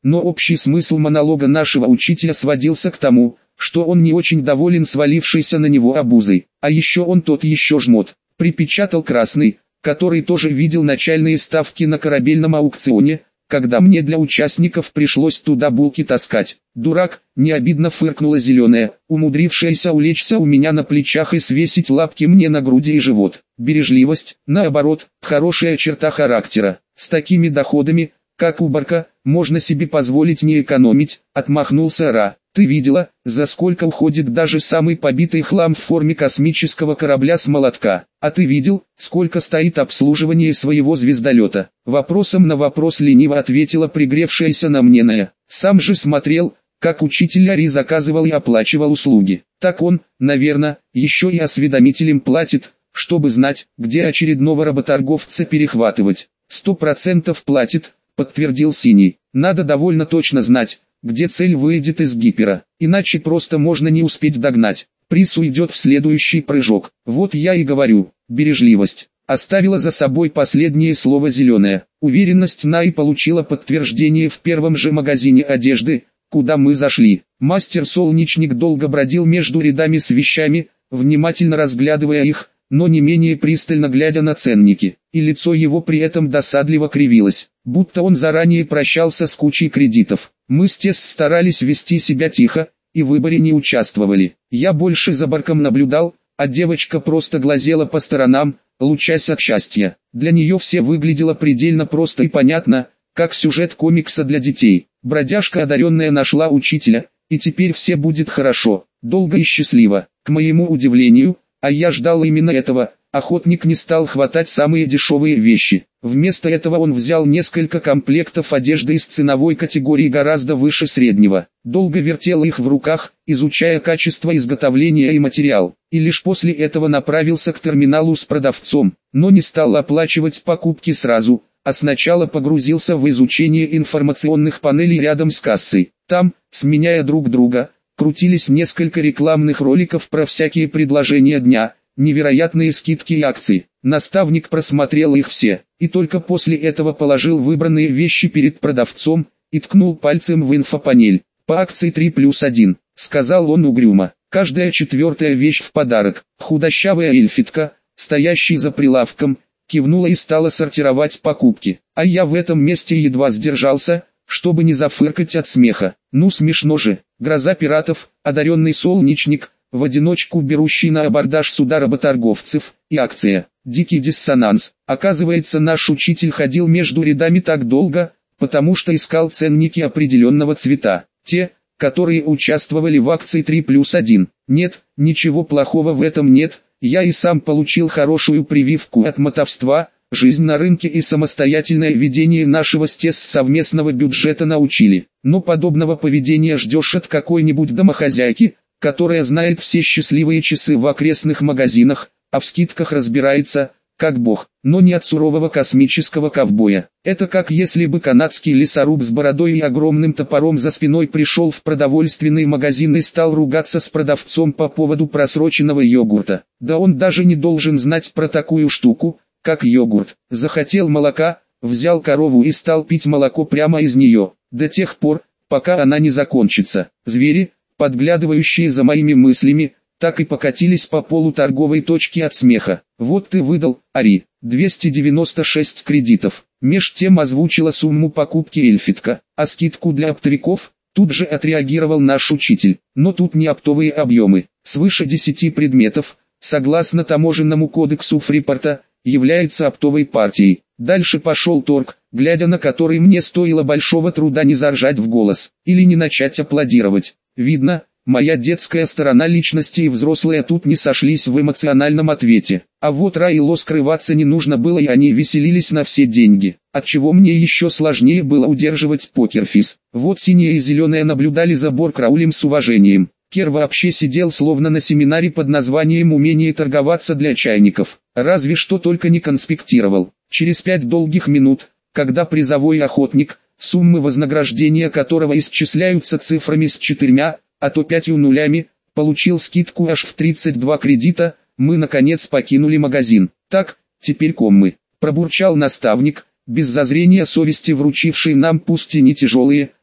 но общий смысл монолога нашего учителя сводился к тому, что он не очень доволен свалившейся на него обузой. А еще он тот еще жмот, припечатал Красный, который тоже видел начальные ставки на корабельном аукционе, когда мне для участников пришлось туда булки таскать. Дурак, не обидно фыркнула Зеленая, умудрившаяся улечься у меня на плечах и свесить лапки мне на груди и живот. Бережливость, наоборот, хорошая черта характера. С такими доходами, как у Барка, можно себе позволить не экономить, отмахнулся Ра. Ты видела, за сколько уходит даже самый побитый хлам в форме космического корабля с молотка? А ты видел, сколько стоит обслуживание своего звездолета? Вопросом на вопрос лениво ответила пригревшаяся на мне Ная. Сам же смотрел, как учитель Ари заказывал и оплачивал услуги. Так он, наверное, еще и осведомителям платит, чтобы знать, где очередного работорговца перехватывать. Сто процентов платит, подтвердил Синий. Надо довольно точно знать, где цель выйдет из гипера, иначе просто можно не успеть догнать. Приз уйдет в следующий прыжок. Вот я и говорю, бережливость. Оставила за собой последнее слово Зеленая. Уверенность Наи получила подтверждение в первом же магазине одежды, куда мы зашли. Мастер Солнечник долго бродил между рядами с вещами, внимательно разглядывая их, но не менее пристально глядя на ценники, и лицо его при этом досадливо кривилось, будто он заранее прощался с кучей кредитов. Мы с Тесс старались вести себя тихо, и в выборе не участвовали. Я больше за Барком наблюдал, а девочка просто глазела по сторонам, лучась от счастья. Для нее все выглядело предельно просто и понятно, как сюжет комикса для детей. Бродяжка одаренная нашла учителя, и теперь все будет хорошо, долго и счастливо. К моему удивлению, а я ждал именно этого, охотник не стал хватать самые дешевые вещи. Вместо этого он взял несколько комплектов одежды из ценовой категории гораздо выше среднего. Долго вертел их в руках, изучая качество изготовления и материал, и лишь после этого направился к терминалу с продавцом, но не стал оплачивать покупки сразу, а сначала погрузился в изучение информационных панелей рядом с кассой. Там, сменяя друг друга, крутились несколько рекламных роликов про всякие предложения дня, невероятные скидки и акции. Наставник просмотрел их все, и только после этого положил выбранные вещи перед продавцом, и ткнул пальцем в инфопанель. «По акции три плюс один», — сказал он угрюмо. «Каждая четвертая вещь в подарок». Худощавая эльфитка, стоящая за прилавком, кивнула и стала сортировать покупки. А я в этом месте едва сдержался, чтобы не зафыркать от смеха. Ну смешно же. Гроза пиратов, одаренный солнечник, в одиночку берущий на абордаж суда работорговцев, и акция. Дикий диссонанс. Оказывается, наш учитель ходил между рядами так долго, потому что искал ценники определенного цвета. Те, которые участвовали в акции три плюс один. Нет, ничего плохого в этом нет. Я и сам получил хорошую прививку от мотовства. Жизнь на рынке и самостоятельное ведение нашего с Тесс совместного бюджета научили. Но подобного поведения ждешь от какой-нибудь домохозяйки, которая знает все счастливые часы в окрестных магазинах, а в скидках разбирается, как бог, но не от сурового космического ковбоя. Это как если бы канадский лесоруб с бородой и огромным топором за спиной пришел в продовольственный магазин и стал ругаться с продавцом по поводу просроченного йогурта. Да он даже не должен знать про такую штуку, как йогурт. Захотел молока, взял корову и стал пить молоко прямо из нее, до тех пор, пока она не закончится. Звери, подглядывающие за моими мыслями, так и покатились по полу торговой точки от смеха. Вот ты выдал, Ари, двести девяносто шесть кредитов. Меж тем озвучила сумму покупки эльфитка, а скидку для оптовиков, тут же отреагировал наш учитель. Но тут не оптовые объемы, свыше десяти предметов, согласно таможенному кодексу Фрипорта, является оптовой партией. Дальше пошел торг, глядя на который мне стоило большого труда не заржать в голос, или не начать аплодировать. Видно, моя детская сторона личности и взрослая тут не сошлись в эмоциональном ответе. А вот Ра и Ло скрываться не нужно было, и они веселились на все деньги, отчего мне еще сложнее было удерживать покерфейс. Вот Синяя и Зеленая наблюдали за Боркраулем с уважением. Кер вообще сидел словно на семинаре под названием «Умение торговаться для чайников», разве что только не конспектировал. Через пять долгих минут, когда призовой охотник, суммы вознаграждения которого исчисляются цифрами с четырьмя, а то пятью нулями, получил скидку аж в тридцать два кредита, мы наконец покинули магазин. Так, теперь коммы, пробурчал наставник, без зазрения совести вручивший нам пусть и не тяжелые,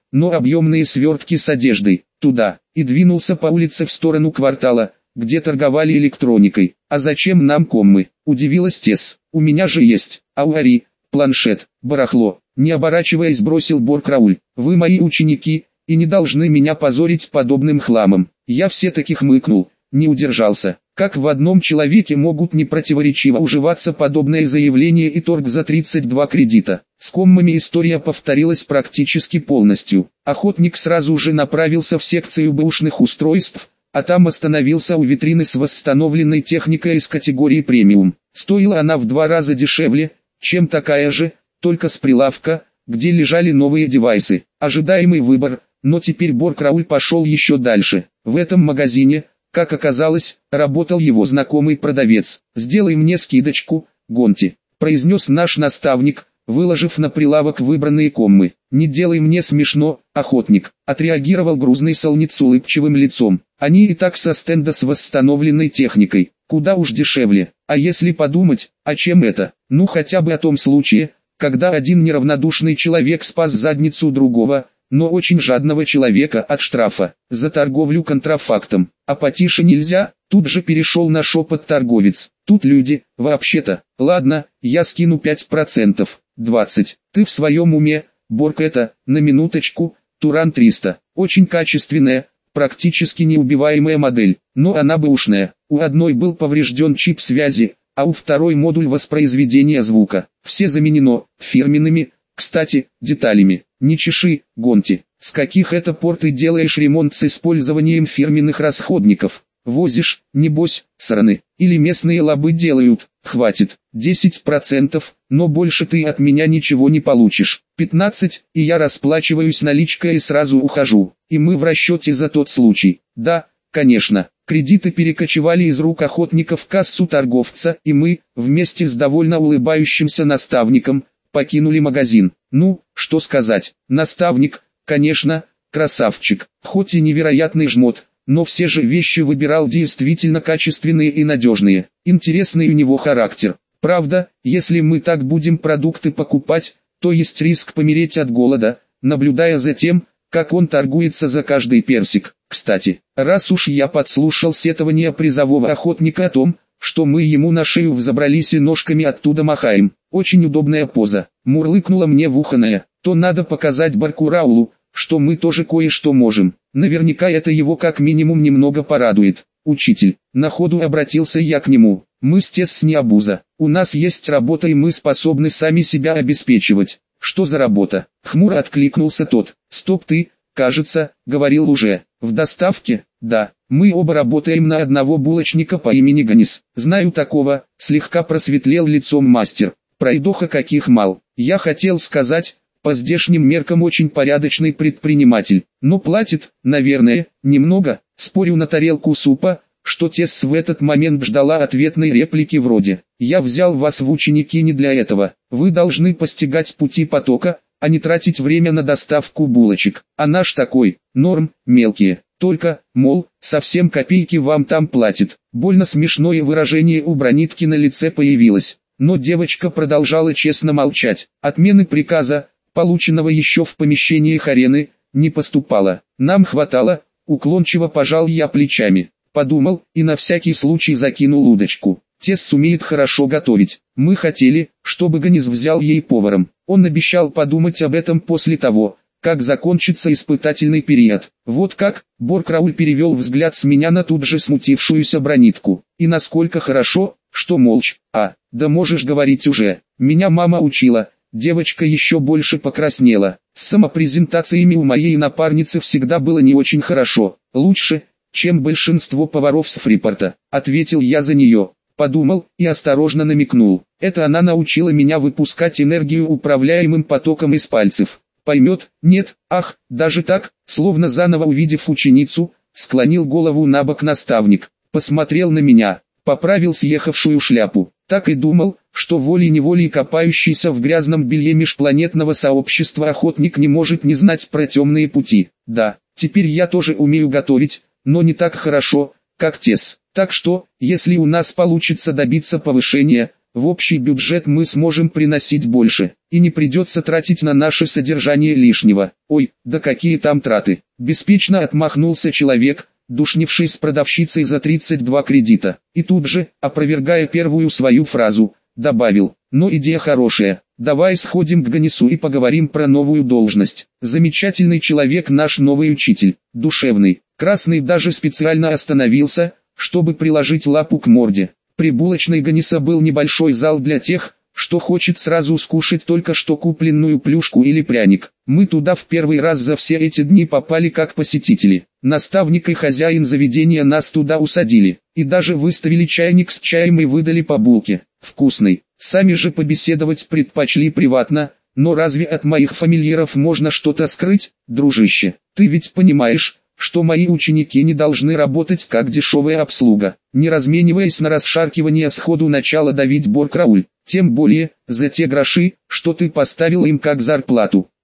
но объемные свертки с одеждой, туда, и двинулся по улице в сторону квартала, где торговали электроникой. «А зачем нам коммы?» – удивилась Тесс. «У меня же есть, ауари, планшет, барахло». Не оборачиваясь, бросил Боркрауль. «Вы мои ученики, и не должны меня позорить подобным хламом». Я все-таки хмыкнул, не удержался. Как в одном человеке могут непротиворечиво уживаться подобное заявление и торг за тридцать два кредита? С коммами история повторилась практически полностью. Охотник сразу же направился в секцию бэушных устройств, а там остановился у витрины с восстановленной техникой из категории премиум. Стоила она в два раза дешевле, чем такая же, только с прилавка, где лежали новые девайсы. Ожидаемый выбор, но теперь Боркрауль пошел еще дальше. В этом магазине, как оказалось, работал его знакомый продавец. «Сделай мне скидочку, Гонти», — произнес наш наставник, выложив на прилавок выбранные коммы. «Не делай мне смешно, охотник», — отреагировал грузный солнец с улыбчивым лицом. «Они и так со стенда с восстановленной техникой, куда уж дешевле. А если подумать, о чем это? Ну хотя бы о том случае, когда один неравнодушный человек спас задницу другого, но очень жадного человека от штрафа за торговлю контрафактом. А потише нельзя?» Тут же перешел на шепот торговец. «Тут люди, вообще-то. Ладно, я скину пять процентов, двадцать. Ты в своем уме, Борг? Это, на минуточку, Туран триста. Очень качественная, практически неубиваемая модель, но она бэушная. У одной был поврежден чип связи, а у второй модуль воспроизведения звука. Все заменено фирменными, кстати, деталями. Не чеши, Гонти. С каких это пор ты делаешь ремонт с использованием фирменных расходников? Возишь, небось, сраны, или местные лабы делают? Хватит, десять процентов, но больше ты от меня ничего не получишь. пятнадцать, и я расплачиваюсь наличкой и сразу ухожу. И мы в расчете за тот случай. Да, конечно, кредиты перекочевали из рук охотника в кассу торговца, и мы, вместе с довольно улыбающимся наставником, покинули магазин. Ну, что сказать, наставник, конечно, красавчик, хоть и невероятный жмот, но все же вещи выбирал действительно качественные и надежные. Интересный у него характер. Правда, если мы так будем продукты покупать, то есть риск помереть от голода, наблюдая за тем, как он торгуется за каждый персик. Кстати, раз уж я подслушал сетование призового охотника о том, что мы ему на шею взобрались и ножками оттуда махаем, очень удобная поза, мурлыкнула мне в ухо Нея, то надо показать Боркраулу, что мы тоже кое-что можем. Наверняка это его как минимум немного порадует. «Учитель», на ходу обратился я к нему, «мы с Тесс не обуза, у нас есть работа и мы способны сами себя обеспечивать». «Что за работа?» Хмуро откликнулся тот. «Стоп, ты, кажется, говорил уже, в доставке?» «Да, мы оба работаем на одного булочника по имени Ганис». «Знаю такого», слегка просветлел лицом мастер. «Пройдоха каких мал». Я хотел сказать, по здешним меркам очень порядочный предприниматель, но платит, наверное, немного. Спорю на тарелку супа, что Тесс в этот момент ждала ответной реплики вроде: «Я взял вас в ученики не для этого, вы должны постигать пути потока, а не тратить время на доставку булочек, а наш такой, норм, мелкие, только, мол, совсем копейки вам там платит». Больно смешное выражение у Бронитки на лице появилось, но девочка продолжала честно молчать. Отмены приказа, полученного еще в помещениях арены, не поступало. Нам хватало, уклончиво пожал я плечами. Подумал, и на всякий случай закинул удочку. Тесс умеет хорошо готовить. Мы хотели, чтобы Ганис взял ей поваром. Он обещал подумать об этом после того, как закончится испытательный период. Вот как, Боркрауль перевел взгляд с меня на тут же смутившуюся Бронитку. И насколько хорошо, что молчь. А, да можешь говорить уже. Меня мама учила. Девочка еще больше покраснела. С самопрезентациями у моей напарницы всегда было не очень хорошо. Лучше, чем большинство поваров с Фрипорта, ответил я за нее. Подумал и осторожно намекнул. Это она научила меня выпускать энергию управляемым потоком из пальцев. Поймет? Нет? Ах, даже так? Словно заново увидев ученицу, склонил голову набок наставник. Посмотрел на меня, поправил съехавшую шляпу. Так и думал, что волей-неволей копающийся в грязном белье межпланетного сообщества охотник не может не знать про темные пути. Да, теперь я тоже умею готовить, но не так хорошо, как Тесс. Так что, если у нас получится добиться повышения, в общий бюджет мы сможем приносить больше, и не придется тратить на наше содержание лишнего. Ой, да какие там траты. Беспечно отмахнулся человек, душнивший с продавщицей за тридцать два кредита. И тут же, опровергая первую свою фразу, добавил: но идея хорошая, давай сходим к Ганису и поговорим про новую должность. Замечательный человек наш новый учитель, душевный. Красный даже специально остановился, чтобы приложить лапу к морде. При булочной Ганиса был небольшой зал для тех, что хочет сразу скушать только что купленную плюшку или пряник. Мы туда в первый раз за все эти дни попали как посетители. Наставник и хозяин заведения нас туда усадили, и даже выставили чайник с чаем и выдали по булке. Вкусный. Сами же побеседовать предпочли приватно, но разве от моих фамильяров можно что-то скрыть, дружище? Ты ведь понимаешь, что мои ученики не должны работать как дешевая обслуга, не размениваясь на расшаркивание сходу начала давить Боркрауль, тем более, за те гроши, что ты поставил им как зарплату.